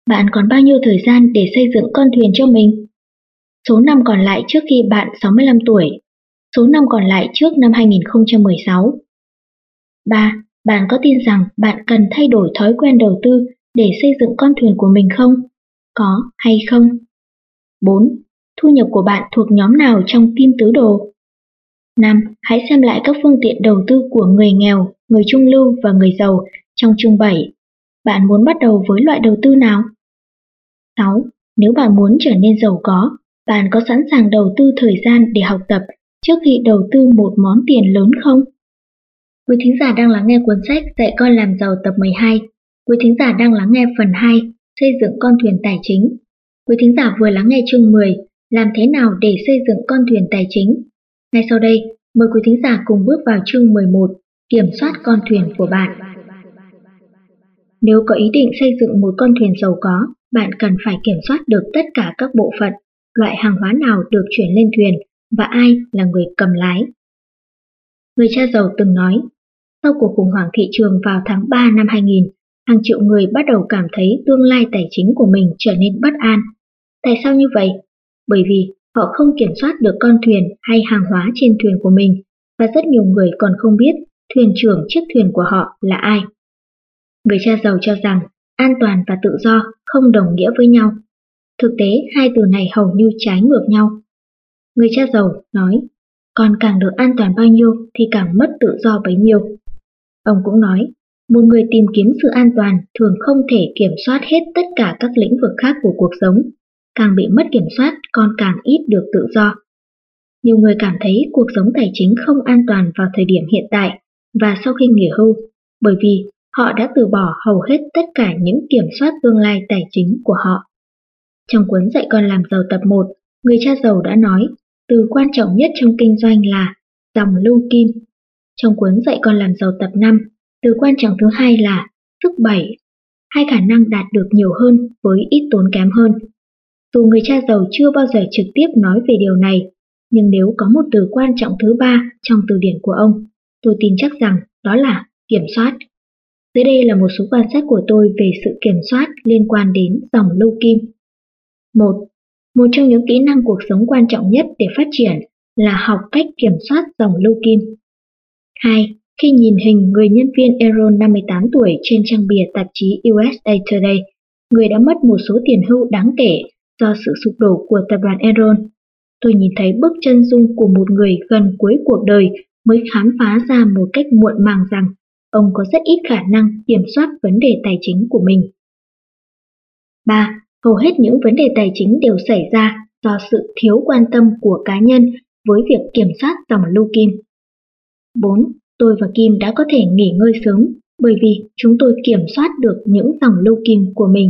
Bạn còn bao nhiêu thời gian để xây dựng con thuyền cho mình? Số năm còn lại trước khi bạn 65 tuổi. Số năm còn lại trước năm 2016. 3. Bạn có tin rằng bạn cần thay đổi thói quen đầu tư để xây dựng con thuyền của mình không? Có hay không? 4. Thu nhập của bạn thuộc nhóm nào trong kim tứ đồ? 5. Hãy xem lại các phương tiện đầu tư của người nghèo, người trung lưu và người giàu trong chương 7. Bạn muốn bắt đầu với loại đầu tư nào? 6. Nếu bạn muốn trở nên giàu có, bạn có sẵn sàng đầu tư thời gian để học tập trước khi đầu tư một món tiền lớn không? Quý thính giả đang lắng nghe cuốn sách Dạy con làm giàu tập 12. Quý thính giả đang lắng nghe phần 2, xây dựng con thuyền tài chính. Quý thính giả vừa lắng nghe chương 10, làm thế nào để xây dựng con thuyền tài chính. Ngay sau đây, mời quý thính giả cùng bước vào chương 11, kiểm soát con thuyền của bạn. Nếu có ý định xây dựng một con thuyền giàu có, bạn cần phải kiểm soát được tất cả các bộ phận, loại hàng hóa nào được chuyển lên thuyền và ai là người cầm lái. Người cha giàu từng nói, sau cuộc khủng hoảng thị trường vào tháng 3 năm 2000, hàng triệu người bắt đầu cảm thấy tương lai tài chính của mình trở nên bất an. Tại sao như vậy? Bởi vì họ không kiểm soát được con thuyền hay hàng hóa trên thuyền của mình, và rất nhiều người còn không biết thuyền trưởng chiếc thuyền của họ là ai. Người cha giàu cho rằng an toàn và tự do không đồng nghĩa với nhau. Thực tế, hai từ này hầu như trái ngược nhau. Người cha giàu nói, con càng được an toàn bao nhiêu thì càng mất tự do bấy nhiêu. Ông cũng nói, một người tìm kiếm sự an toàn thường không thể kiểm soát hết tất cả các lĩnh vực khác của cuộc sống. Càng bị mất kiểm soát, con càng ít được tự do. Nhiều người cảm thấy cuộc sống tài chính không an toàn vào thời điểm hiện tại và sau khi nghỉ hưu, bởi vì họ đã từ bỏ hầu hết tất cả những kiểm soát tương lai tài chính của họ. Trong cuốn Dạy con làm giàu tập 1, người cha giàu đã nói, từ quan trọng nhất trong kinh doanh là dòng lưu kim. Trong cuốn Dạy con làm giàu tập 5, từ quan trọng thứ hai là sức bẩy, hai khả năng đạt được nhiều hơn với ít tốn kém hơn. Dù người cha giàu chưa bao giờ trực tiếp nói về điều này, nhưng nếu có một từ quan trọng thứ ba trong từ điển của ông, tôi tin chắc rằng đó là kiểm soát. Dưới đây là một số quan sát của tôi về sự kiểm soát liên quan đến dòng lưu kim. 1. Một trong những kỹ năng cuộc sống quan trọng nhất để phát triển là học cách kiểm soát dòng lưu kim. 2. Khi nhìn hình người nhân viên Enron 58 tuổi trên trang bìa tạp chí USA Today, người đã mất một số tiền hưu đáng kể do sự sụp đổ của tập đoàn Enron, tôi nhìn thấy bức chân dung của một người gần cuối cuộc đời mới khám phá ra một cách muộn màng rằng ông có rất ít khả năng kiểm soát vấn đề tài chính của mình. 3. Hầu hết những vấn đề tài chính đều xảy ra do sự thiếu quan tâm của cá nhân với việc kiểm soát dòng lưu kim. 4. Tôi và Kim đã có thể nghỉ ngơi sớm bởi vì chúng tôi kiểm soát được những dòng lưu kim của mình.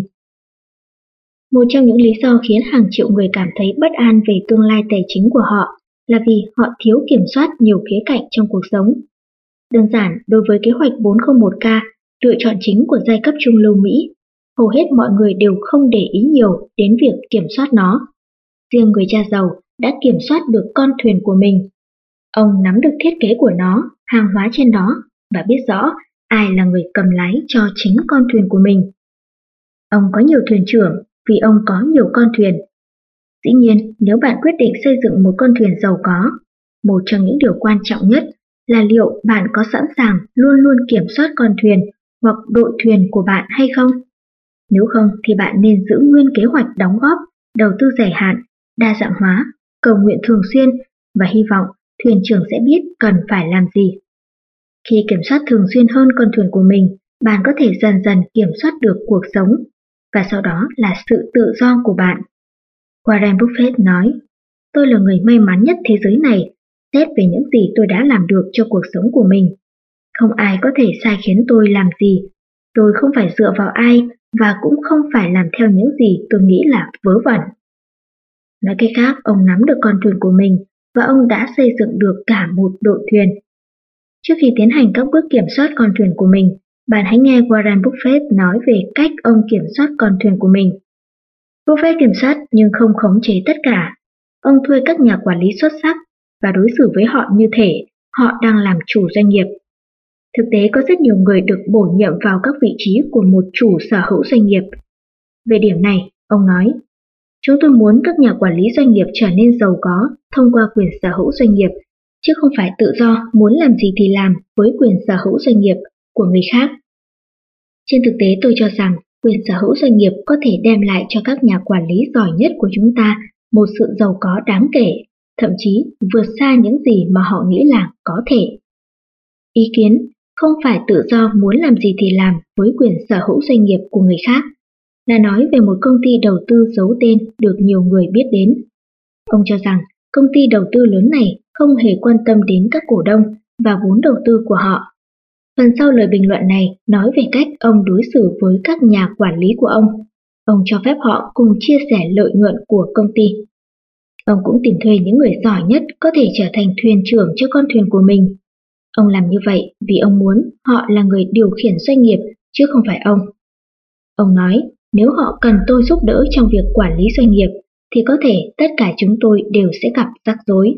Một trong những lý do khiến hàng triệu người cảm thấy bất an về tương lai tài chính của họ là vì họ thiếu kiểm soát nhiều khía cạnh trong cuộc sống. Đơn giản, đối với kế hoạch 401k, lựa chọn chính của giai cấp trung lưu Mỹ, hầu hết mọi người đều không để ý nhiều đến việc kiểm soát nó. Riêng người cha giàu đã kiểm soát được con thuyền của mình. Ông nắm được thiết kế của nó, hàng hóa trên đó và biết rõ ai là người cầm lái cho chính con thuyền của mình. Ông có nhiều thuyền trưởng vì ông có nhiều con thuyền. Dĩ nhiên, nếu bạn quyết định xây dựng một con thuyền giàu có, một trong những điều quan trọng nhất là liệu bạn có sẵn sàng luôn luôn kiểm soát con thuyền hoặc đội thuyền của bạn hay không? Nếu không thì bạn nên giữ nguyên kế hoạch đóng góp, đầu tư dài hạn, đa dạng hóa, cầu nguyện thường xuyên và hy vọng thuyền trưởng sẽ biết cần phải làm gì. Khi kiểm soát thường xuyên hơn con thuyền của mình, bạn có thể dần dần kiểm soát được cuộc sống, và sau đó là sự tự do của bạn. Warren Buffett nói, tôi là người may mắn nhất thế giới này, xét về những gì tôi đã làm được cho cuộc sống của mình. Không ai có thể sai khiến tôi làm gì. Tôi không phải dựa vào ai và cũng không phải làm theo những gì tôi nghĩ là vớ vẩn. Nói cách khác, ông nắm được con thuyền của mình và ông đã xây dựng được cả một đội thuyền. Trước khi tiến hành các bước kiểm soát con thuyền của mình, bạn hãy nghe Warren Buffett nói về cách ông kiểm soát con thuyền của mình. Buffett kiểm soát nhưng không khống chế tất cả. Ông thuê các nhà quản lý xuất sắc và đối xử với họ như thể họ đang làm chủ doanh nghiệp. Thực tế có rất nhiều người được bổ nhiệm vào các vị trí của một chủ sở hữu doanh nghiệp. Về điểm này, ông nói, chúng tôi muốn các nhà quản lý doanh nghiệp trở nên giàu có thông qua quyền sở hữu doanh nghiệp, chứ không phải tự do muốn làm gì thì làm với quyền sở hữu doanh nghiệp của người khác. Trên thực tế tôi cho rằng quyền sở hữu doanh nghiệp có thể đem lại cho các nhà quản lý giỏi nhất của chúng ta một sự giàu có đáng kể, thậm chí vượt xa những gì mà họ nghĩ là có thể. Ý kiến không phải tự do muốn làm gì thì làm với quyền sở hữu doanh nghiệp của người khác, là nói về một công ty đầu tư giấu tên được nhiều người biết đến. Ông cho rằng công ty đầu tư lớn này không hề quan tâm đến các cổ đông và vốn đầu tư của họ. Phần sau lời bình luận này nói về cách ông đối xử với các nhà quản lý của ông. Ông cho phép họ cùng chia sẻ lợi nhuận của công ty. Ông cũng tìm thuê những người giỏi nhất có thể trở thành thuyền trưởng cho con thuyền của mình. Ông làm như vậy vì ông muốn họ là người điều khiển doanh nghiệp chứ không phải ông. Ông nói nếu họ cần tôi giúp đỡ trong việc quản lý doanh nghiệp thì có thể tất cả chúng tôi đều sẽ gặp rắc rối.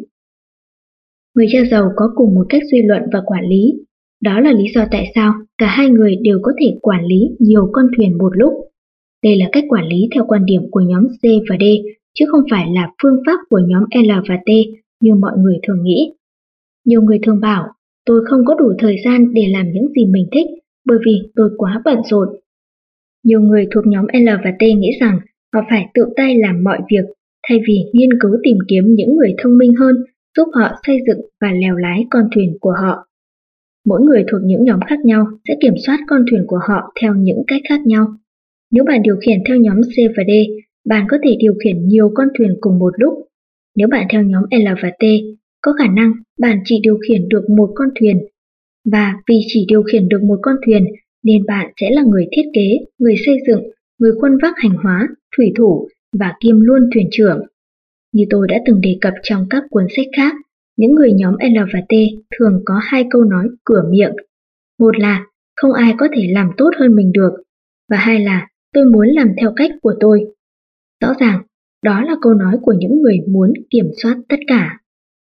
Người cha giàu có cùng một cách suy luận và quản lý. Đó là lý do tại sao cả hai người đều có thể quản lý nhiều con thuyền một lúc. Đây là cách quản lý theo quan điểm của nhóm C và D, chứ không phải là phương pháp của nhóm L và T như mọi người thường nghĩ. Nhiều người thường bảo, tôi không có đủ thời gian để làm những gì mình thích bởi vì tôi quá bận rộn. Nhiều người thuộc nhóm L và T nghĩ rằng họ phải tự tay làm mọi việc thay vì nghiên cứu tìm kiếm những người thông minh hơn giúp họ xây dựng và lèo lái con thuyền của họ. Mỗi người thuộc những nhóm khác nhau sẽ kiểm soát con thuyền của họ theo những cách khác nhau. Nếu bạn điều khiển theo nhóm C và D, bạn có thể điều khiển nhiều con thuyền cùng một lúc. Nếu bạn theo nhóm L và T, có khả năng bạn chỉ điều khiển được một con thuyền. Và vì chỉ điều khiển được một con thuyền, nên bạn sẽ là người thiết kế, người xây dựng, người khuân vác hành hóa, thủy thủ và kiêm luôn thuyền trưởng. Như tôi đã từng đề cập trong các cuốn sách khác, những người nhóm L và T thường có hai câu nói cửa miệng. Một là không ai có thể làm tốt hơn mình được, và hai là tôi muốn làm theo cách của tôi. Rõ ràng, đó là câu nói của những người muốn kiểm soát tất cả.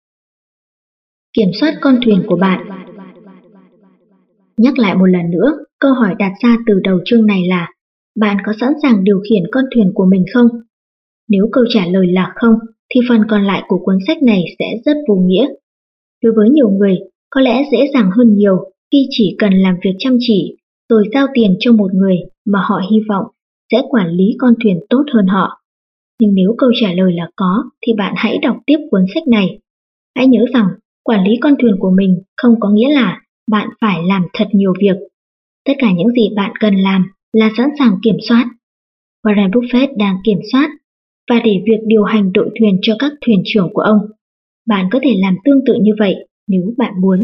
Kiểm soát con thuyền của bạn. Nhắc lại một lần nữa, câu hỏi đặt ra từ đầu chương này là bạn có sẵn sàng điều khiển con thuyền của mình không? Nếu câu trả lời là không, thì phần còn lại của cuốn sách này sẽ rất vô nghĩa. Đối với nhiều người, có lẽ dễ dàng hơn nhiều khi chỉ cần làm việc chăm chỉ, rồi giao tiền cho một người mà họ hy vọng sẽ quản lý con thuyền tốt hơn họ. Nhưng nếu câu trả lời là có, thì bạn hãy đọc tiếp cuốn sách này. Hãy nhớ rằng, quản lý con thuyền của mình không có nghĩa là bạn phải làm thật nhiều việc. Tất cả những gì bạn cần làm là sẵn sàng kiểm soát. Warren Buffett đang kiểm soát, và để việc điều hành đội thuyền cho các thuyền trưởng của ông. Bạn có thể làm tương tự như vậy nếu bạn muốn.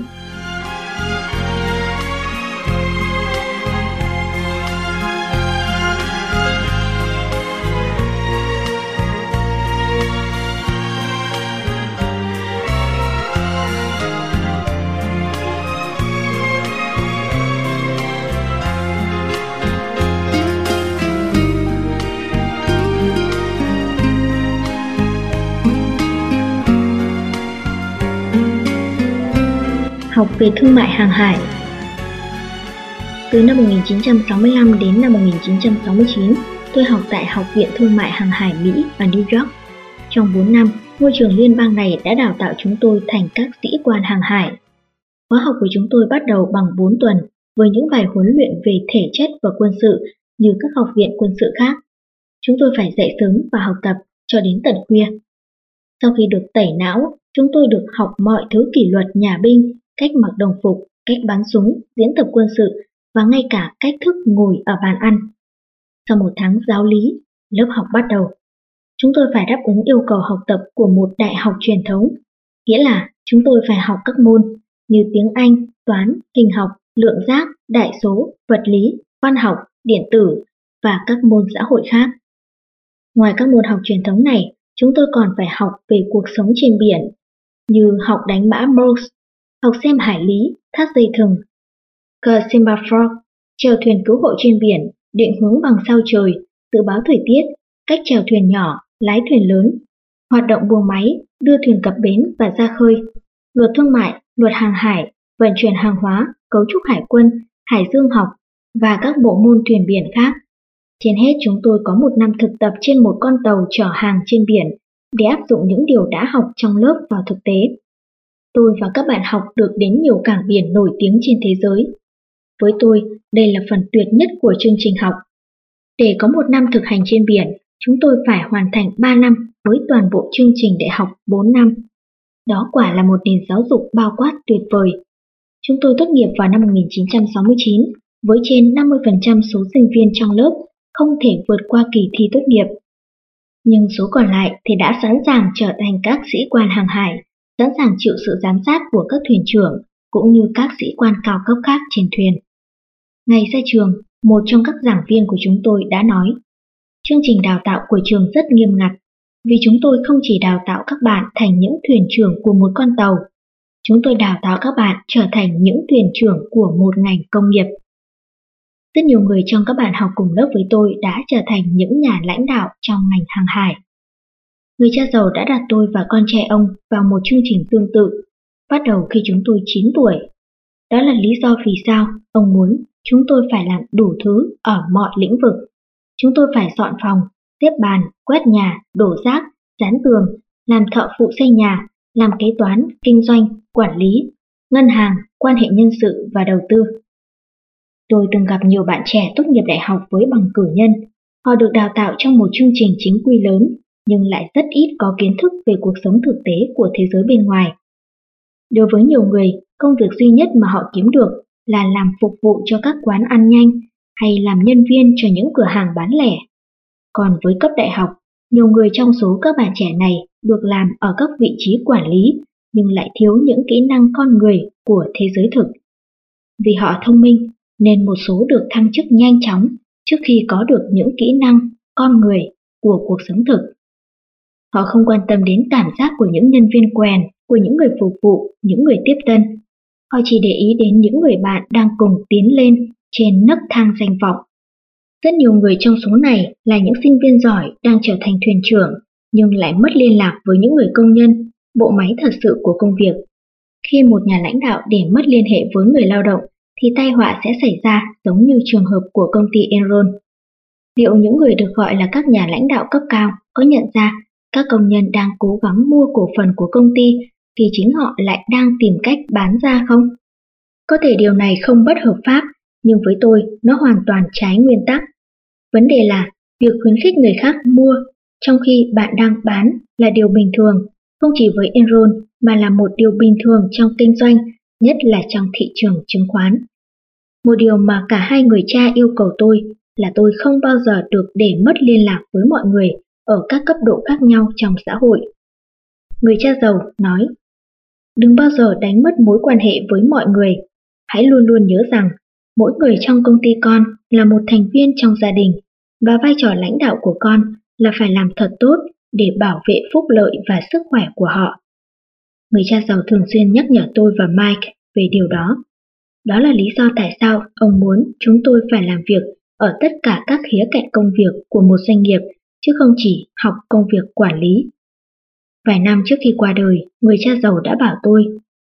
Học về thương mại hàng hải. Từ năm 1965 đến năm 1969, tôi học tại Học viện Thương mại Hàng hải Mỹ ở New York. Trong 4 năm, ngôi trường liên bang này đã đào tạo chúng tôi thành các sĩ quan hàng hải. Khóa học của chúng tôi bắt đầu bằng 4 tuần với những bài huấn luyện về thể chất và quân sự như các học viện quân sự khác. Chúng tôi phải dậy sớm và học tập cho đến tận khuya. Sau khi được tẩy não, chúng tôi được học mọi thứ kỷ luật nhà binh, cách mặc đồng phục, cách bắn súng, diễn tập quân sự và ngay cả cách thức ngồi ở bàn ăn. Sau một tháng giáo lý, lớp học bắt đầu. Chúng tôi phải đáp ứng yêu cầu học tập của một đại học truyền thống, nghĩa là chúng tôi phải học các môn như tiếng Anh, toán, hình học, lượng giác, đại số, vật lý, văn học, điện tử và các môn xã hội khác. Ngoài các môn học truyền thống này, chúng tôi còn phải học về cuộc sống trên biển, như học đánh mã Morse, học xem hải lý, thắt dây thừng, cờ semaphore, chèo thuyền cứu hộ trên biển, định hướng bằng sao trời, dự báo thời tiết, cách chèo thuyền nhỏ, lái thuyền lớn, hoạt động buồng máy, đưa thuyền cập bến và ra khơi, luật thương mại, luật hàng hải, vận chuyển hàng hóa, cấu trúc hải quân, hải dương học và các bộ môn thuyền biển khác. Trên hết chúng tôi có 1 năm thực tập trên một con tàu chở hàng trên biển để áp dụng những điều đã học trong lớp vào thực tế. Tôi và các bạn học được đến nhiều cảng biển nổi tiếng trên thế giới. Với tôi, đây là phần tuyệt nhất của chương trình học. Để có 1 năm thực hành trên biển, chúng tôi phải hoàn thành 3 năm với toàn bộ chương trình đại học 4 năm. Đó quả là một nền giáo dục bao quát tuyệt vời. Chúng tôi tốt nghiệp vào năm 1969 với trên 50% số sinh viên trong lớp không thể vượt qua kỳ thi tốt nghiệp. Nhưng số còn lại thì đã sẵn sàng trở thành các sĩ quan hàng hải, sẵn sàng chịu sự giám sát của các thuyền trưởng cũng như các sĩ quan cao cấp khác trên thuyền. Ngày ra trường, một trong các giảng viên của chúng tôi đã nói, chương trình đào tạo của trường rất nghiêm ngặt, vì chúng tôi không chỉ đào tạo các bạn thành những thuyền trưởng của một con tàu, chúng tôi đào tạo các bạn trở thành những thuyền trưởng của một ngành công nghiệp. Rất nhiều người trong các bạn học cùng lớp với tôi đã trở thành những nhà lãnh đạo trong ngành hàng hải. Người cha giàu đã đặt tôi và con trai ông vào một chương trình tương tự, bắt đầu khi chúng tôi 9 tuổi. Đó là lý do vì sao ông muốn chúng tôi phải làm đủ thứ ở mọi lĩnh vực. Chúng tôi phải dọn phòng, xếp bàn, quét nhà, đổ rác, dán tường, làm thợ phụ xây nhà, làm kế toán, kinh doanh, quản lý, ngân hàng, quan hệ nhân sự và đầu tư. Tôi từng gặp nhiều bạn trẻ tốt nghiệp đại học với bằng cử nhân. Họ được đào tạo trong một chương trình chính quy lớn, nhưng lại rất ít có kiến thức về cuộc sống thực tế của thế giới bên ngoài. Đối với nhiều người, công việc duy nhất mà họ kiếm được là làm phục vụ cho các quán ăn nhanh hay làm nhân viên cho những cửa hàng bán lẻ. Còn với cấp đại học, nhiều người trong số các bạn trẻ này được làm ở các vị trí quản lý nhưng lại thiếu những kỹ năng con người của thế giới thực. Vì họ thông minh nên một số được thăng chức nhanh chóng trước khi có được những kỹ năng con người của cuộc sống thực. Họ không quan tâm đến cảm giác của những nhân viên quèn, của những người phục vụ, những người tiếp tân. Họ chỉ để ý đến những người bạn đang cùng tiến lên trên nấc thang danh vọng. Rất nhiều người trong số này là những sinh viên giỏi đang trở thành thuyền trưởng, nhưng lại mất liên lạc với những người công nhân, bộ máy thật sự của công việc. Khi một nhà lãnh đạo để mất liên hệ với người lao động, thì tai họa sẽ xảy ra giống như trường hợp của công ty Enron. Liệu những người được gọi là các nhà lãnh đạo cấp cao có nhận ra các công nhân đang cố gắng mua cổ phần của công ty thì chính họ lại đang tìm cách bán ra không? Có thể điều này không bất hợp pháp, nhưng với tôi nó hoàn toàn trái nguyên tắc. Vấn đề là việc khuyến khích người khác mua trong khi bạn đang bán là điều bình thường, không chỉ với Enron mà là một điều bình thường trong kinh doanh, nhất là trong thị trường chứng khoán. Một điều mà cả hai người cha yêu cầu tôi là tôi không bao giờ được để mất liên lạc với mọi người ở các cấp độ khác nhau trong xã hội. Người cha giàu nói, đừng bao giờ đánh mất mối quan hệ với mọi người. Hãy luôn luôn nhớ rằng mỗi người trong công ty con là một thành viên trong gia đình và vai trò lãnh đạo của con là phải làm thật tốt để bảo vệ phúc lợi và sức khỏe của họ. Người cha giàu thường xuyên nhắc nhở tôi và Mike về điều đó. Đó là lý do tại sao ông muốn chúng tôi phải làm việc ở tất cả các khía cạnh công việc của một doanh nghiệp, chứ không chỉ học công việc quản lý. Vài năm trước khi qua đời, người cha giàu đã bảo tôi,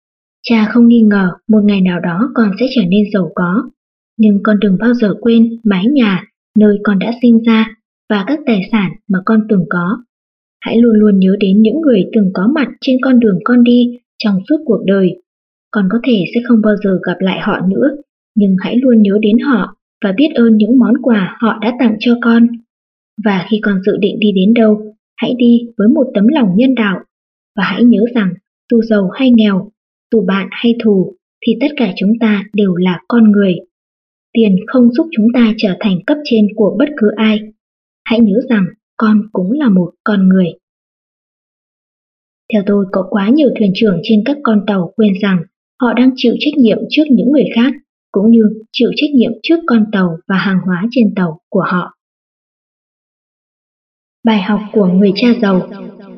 cha không nghi ngờ một ngày nào đó con sẽ trở nên giàu có, nhưng con đừng bao giờ quên mái nhà nơi con đã sinh ra và các tài sản mà con từng có. Hãy luôn luôn nhớ đến những người từng có mặt trên con đường con đi trong suốt cuộc đời. Con có thể sẽ không bao giờ gặp lại họ nữa, nhưng hãy luôn nhớ đến họ và biết ơn những món quà họ đã tặng cho con. Và khi con dự định đi đến đâu, hãy đi với một tấm lòng nhân đạo. Và hãy nhớ rằng, dù giàu hay nghèo, dù bạn hay thù, thì tất cả chúng ta đều là con người. Tiền không giúp chúng ta trở thành cấp trên của bất cứ ai. Hãy nhớ rằng, con cũng là một con người. Theo tôi, có quá nhiều thuyền trưởng trên các con tàu quên rằng họ đang chịu trách nhiệm trước những người khác, cũng như chịu trách nhiệm trước con tàu và hàng hóa trên tàu của họ. Bài học của người cha giàu.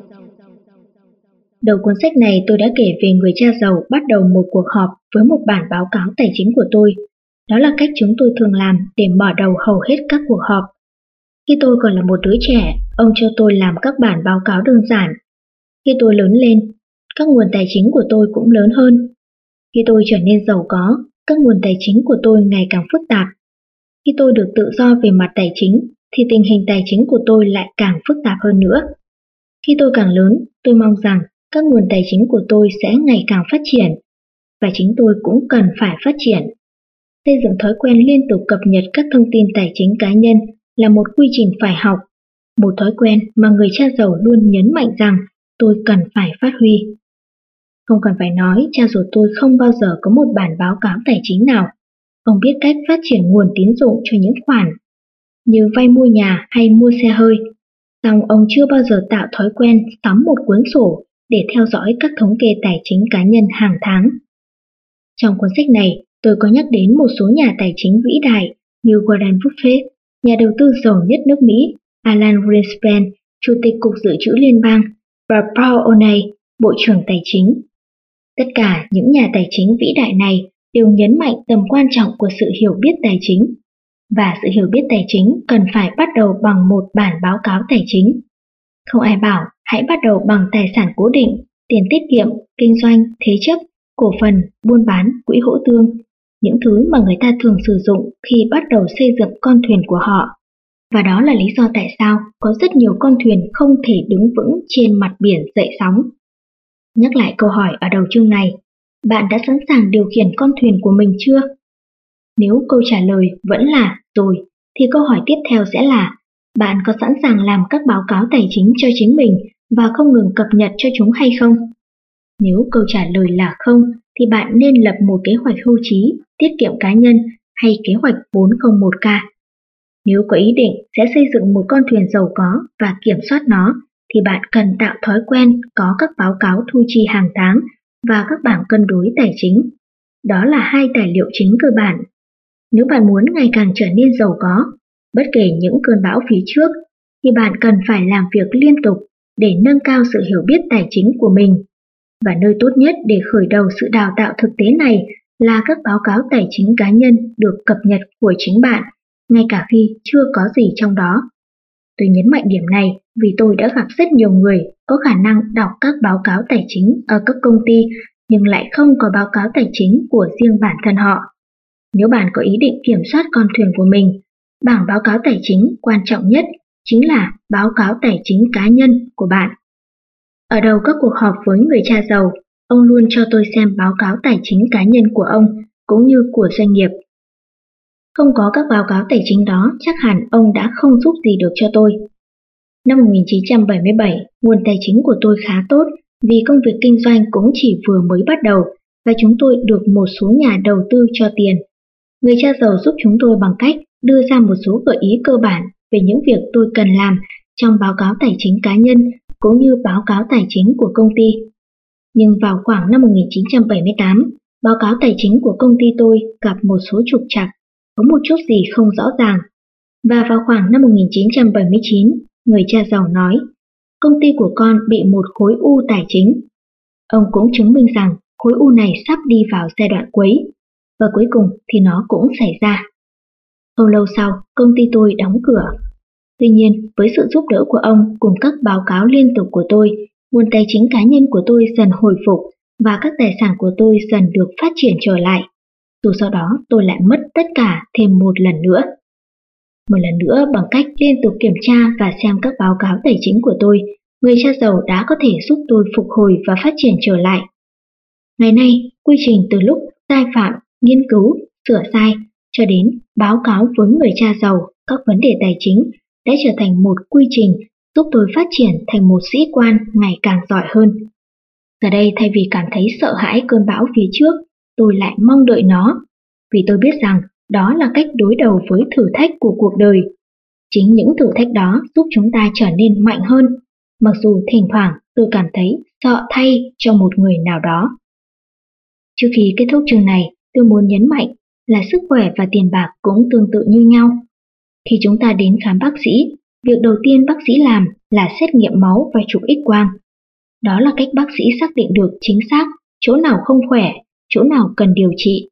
Đầu cuốn sách này tôi đã kể về người cha giàu bắt đầu một cuộc họp với một bản báo cáo tài chính của tôi. Đó là cách chúng tôi thường làm để mở đầu hầu hết các cuộc họp. Khi tôi còn là một đứa trẻ, ông cho tôi làm các bản báo cáo đơn giản. Khi tôi lớn lên, các nguồn tài chính của tôi cũng lớn hơn. Khi tôi trở nên giàu có, các nguồn tài chính của tôi ngày càng phức tạp. Khi tôi được tự do về mặt tài chính, thì tình hình tài chính của tôi lại càng phức tạp hơn nữa. Khi tôi càng lớn, tôi mong rằng các nguồn tài chính của tôi sẽ ngày càng phát triển, và chính tôi cũng cần phải phát triển. Xây dựng thói quen liên tục cập nhật các thông tin tài chính cá nhân là một quy trình phải học, một thói quen mà người cha giàu luôn nhấn mạnh rằng tôi cần phải phát huy. Không cần phải nói, cha ruột tôi không bao giờ có một bản báo cáo tài chính nào. Ông biết cách phát triển nguồn tín dụng cho những khoản như vay mua nhà hay mua xe hơi. Song ông chưa bao giờ tạo thói quen sắm một cuốn sổ để theo dõi các thống kê tài chính cá nhân hàng tháng. Trong cuốn sách này, tôi có nhắc đến một số nhà tài chính vĩ đại như Warren Buffett, nhà đầu tư giàu nhất nước Mỹ, Alan Greenspan, Chủ tịch Cục Dự trữ Liên bang, và Paul O'Neill, Bộ trưởng Tài chính. Tất cả những nhà tài chính vĩ đại này đều nhấn mạnh tầm quan trọng của sự hiểu biết tài chính. Và sự hiểu biết tài chính cần phải bắt đầu bằng một bản báo cáo tài chính. Không ai bảo hãy bắt đầu bằng tài sản cố định, tiền tiết kiệm, kinh doanh, thế chấp, cổ phần, buôn bán, quỹ hỗ tương, những thứ mà người ta thường sử dụng khi bắt đầu xây dựng con thuyền của họ. Và đó là lý do tại sao có rất nhiều con thuyền không thể đứng vững trên mặt biển dậy sóng. Nhắc lại câu hỏi ở đầu chương này, bạn đã sẵn sàng điều khiển con thuyền của mình chưa? Nếu câu trả lời vẫn là rồi, thì câu hỏi tiếp theo sẽ là bạn có sẵn sàng làm các báo cáo tài chính cho chính mình và không ngừng cập nhật cho chúng hay không? Nếu câu trả lời là không, thì bạn nên lập một kế hoạch hưu trí, tiết kiệm cá nhân hay kế hoạch 401k. Nếu có ý định sẽ xây dựng một con thuyền giàu có và kiểm soát nó, thì bạn cần tạo thói quen có các báo cáo thu chi hàng tháng và các bảng cân đối tài chính. Đó là hai tài liệu chính cơ bản. Nếu bạn muốn ngày càng trở nên giàu có, bất kể những cơn bão phía trước, thì bạn cần phải làm việc liên tục để nâng cao sự hiểu biết tài chính của mình. Và nơi tốt nhất để khởi đầu sự đào tạo thực tế này là các báo cáo tài chính cá nhân được cập nhật của chính bạn, ngay cả khi chưa có gì trong đó. Tôi nhấn mạnh điểm này vì tôi đã gặp rất nhiều người có khả năng đọc các báo cáo tài chính ở các công ty nhưng lại không có báo cáo tài chính của riêng bản thân họ. Nếu bạn có ý định kiểm soát con thuyền của mình, bảng báo cáo tài chính quan trọng nhất chính là báo cáo tài chính cá nhân của bạn. Ở đầu các cuộc họp với người cha giàu, ông luôn cho tôi xem báo cáo tài chính cá nhân của ông cũng như của doanh nghiệp. Không có các báo cáo tài chính đó, chắc hẳn ông đã không giúp gì được cho tôi. Năm 1977, nguồn tài chính của tôi khá tốt vì công việc kinh doanh cũng chỉ vừa mới bắt đầu và chúng tôi được một số nhà đầu tư cho tiền. Người cha giàu giúp chúng tôi bằng cách đưa ra một số gợi ý cơ bản về những việc tôi cần làm trong báo cáo tài chính cá nhân cũng như báo cáo tài chính của công ty. Nhưng vào khoảng năm 1978, báo cáo tài chính của công ty tôi gặp một số trục trặc, có một chút gì không rõ ràng. Và vào khoảng năm 1979, người cha giàu nói, công ty của con bị một khối u tài chính. Ông cũng chứng minh rằng khối u này sắp đi vào giai đoạn cuối, và cuối cùng thì nó cũng xảy ra. Không lâu sau, công ty tôi đóng cửa. Tuy nhiên, với sự giúp đỡ của ông cùng các báo cáo liên tục của tôi, nguồn tài chính cá nhân của tôi dần hồi phục và các tài sản của tôi dần được phát triển trở lại. Dù sau đó tôi lại mất tất cả thêm một lần nữa. Một lần nữa bằng cách liên tục kiểm tra và xem các báo cáo tài chính của tôi, người cha giàu đã có thể giúp tôi phục hồi và phát triển trở lại. Ngày nay, quy trình từ lúc sai phạm, nghiên cứu, sửa sai, cho đến báo cáo với người cha giàu các vấn đề tài chính đã trở thành một quy trình giúp tôi phát triển thành một sĩ quan ngày càng giỏi hơn. Giờ đây thay vì cảm thấy sợ hãi cơn bão phía trước, tôi lại mong đợi nó, vì tôi biết rằng đó là cách đối đầu với thử thách của cuộc đời. Chính những thử thách đó giúp chúng ta trở nên mạnh hơn, mặc dù thỉnh thoảng tôi cảm thấy sợ thay cho một người nào đó. Trước khi kết thúc chương này, tôi muốn nhấn mạnh là sức khỏe và tiền bạc cũng tương tự như nhau. Khi chúng ta đến khám bác sĩ, việc đầu tiên bác sĩ làm là xét nghiệm máu và chụp X-quang. Đó là cách bác sĩ xác định được chính xác chỗ nào không khỏe, chỗ nào cần điều trị.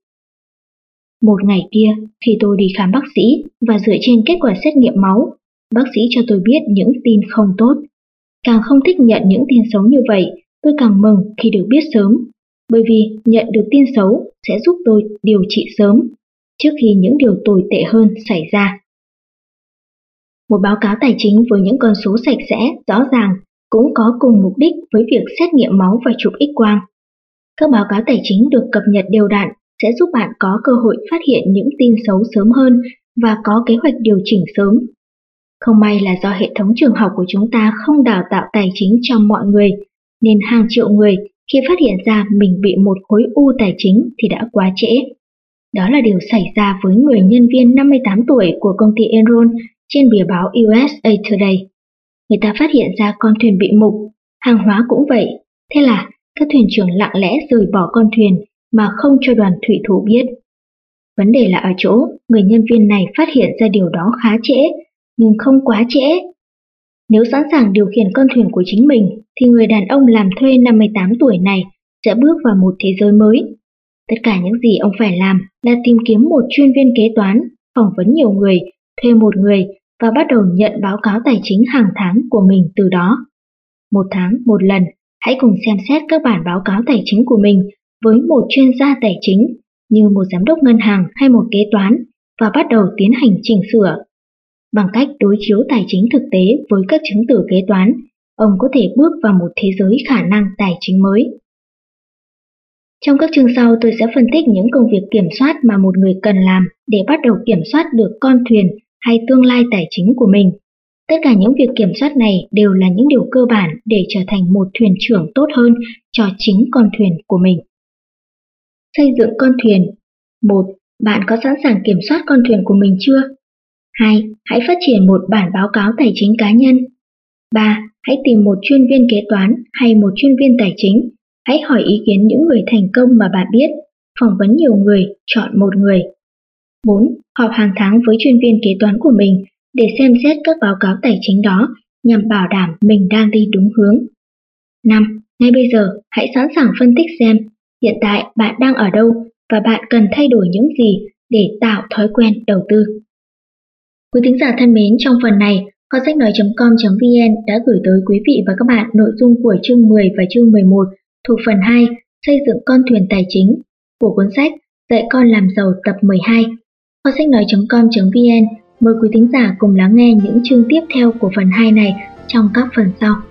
Một ngày kia, khi tôi đi khám bác sĩ và dựa trên kết quả xét nghiệm máu, bác sĩ cho tôi biết những tin không tốt. Càng không thích nhận những tin xấu như vậy, tôi càng mừng khi được biết sớm, bởi vì nhận được tin xấu sẽ giúp tôi điều trị sớm, trước khi những điều tồi tệ hơn xảy ra. Một báo cáo tài chính với những con số sạch sẽ, rõ ràng cũng có cùng mục đích với việc xét nghiệm máu và chụp X-quang. Các báo cáo tài chính được cập nhật đều đặn sẽ giúp bạn có cơ hội phát hiện những tin xấu sớm hơn và có kế hoạch điều chỉnh sớm. Không may là do hệ thống trường học của chúng ta không đào tạo tài chính cho mọi người, nên hàng triệu người khi phát hiện ra mình bị một khối u tài chính thì đã quá trễ. Đó là điều xảy ra với người nhân viên 58 tuổi của công ty Enron trên bìa báo USA Today. Người ta phát hiện ra con thuyền bị mục, hàng hóa cũng vậy. Thế là các thuyền trưởng lặng lẽ rời bỏ con thuyền mà không cho đoàn thủy thủ biết. Vấn đề là ở chỗ người nhân viên này phát hiện ra điều đó khá trễ, nhưng không quá trễ. Nếu sẵn sàng điều khiển con thuyền của chính mình, thì người đàn ông làm thuê 58 tuổi này sẽ bước vào một thế giới mới. Tất cả những gì ông phải làm là tìm kiếm một chuyên viên kế toán, phỏng vấn nhiều người, thuê một người và bắt đầu nhận báo cáo tài chính hàng tháng của mình từ đó. Một tháng một lần, hãy cùng xem xét các bản báo cáo tài chính của mình với một chuyên gia tài chính như một giám đốc ngân hàng hay một kế toán và bắt đầu tiến hành chỉnh sửa. Bằng cách đối chiếu tài chính thực tế với các chứng từ kế toán, ông có thể bước vào một thế giới khả năng tài chính mới. Trong các chương sau tôi sẽ phân tích những công việc kiểm soát mà một người cần làm để bắt đầu kiểm soát được con thuyền hay tương lai tài chính của mình. Tất cả những việc kiểm soát này đều là những điều cơ bản để trở thành một thuyền trưởng tốt hơn cho chính con thuyền của mình. Xây dựng con thuyền. 1. Bạn có sẵn sàng kiểm soát con thuyền của mình chưa? 2. Hãy phát triển một bản báo cáo tài chính cá nhân. 3. Hãy tìm một chuyên viên kế toán hay một chuyên viên tài chính. Hãy hỏi ý kiến những người thành công mà bạn biết, phỏng vấn nhiều người, chọn một người. 4. Họp hàng tháng với chuyên viên kế toán của mình để xem xét các báo cáo tài chính đó nhằm bảo đảm mình đang đi đúng hướng. 5. Ngay bây giờ, hãy sẵn sàng phân tích xem hiện tại bạn đang ở đâu và bạn cần thay đổi những gì để tạo thói quen đầu tư. Quý thính giả thân mến, trong phần này, kho sách nói.com.vn đã gửi tới quý vị và các bạn nội dung của chương 10 và chương 11 thuộc phần 2 xây dựng con thuyền tài chính của cuốn sách Dạy con làm giàu tập 12. Kho sách nói.com.vn mời quý thính giả cùng lắng nghe những chương tiếp theo của phần 2 này trong các phần sau.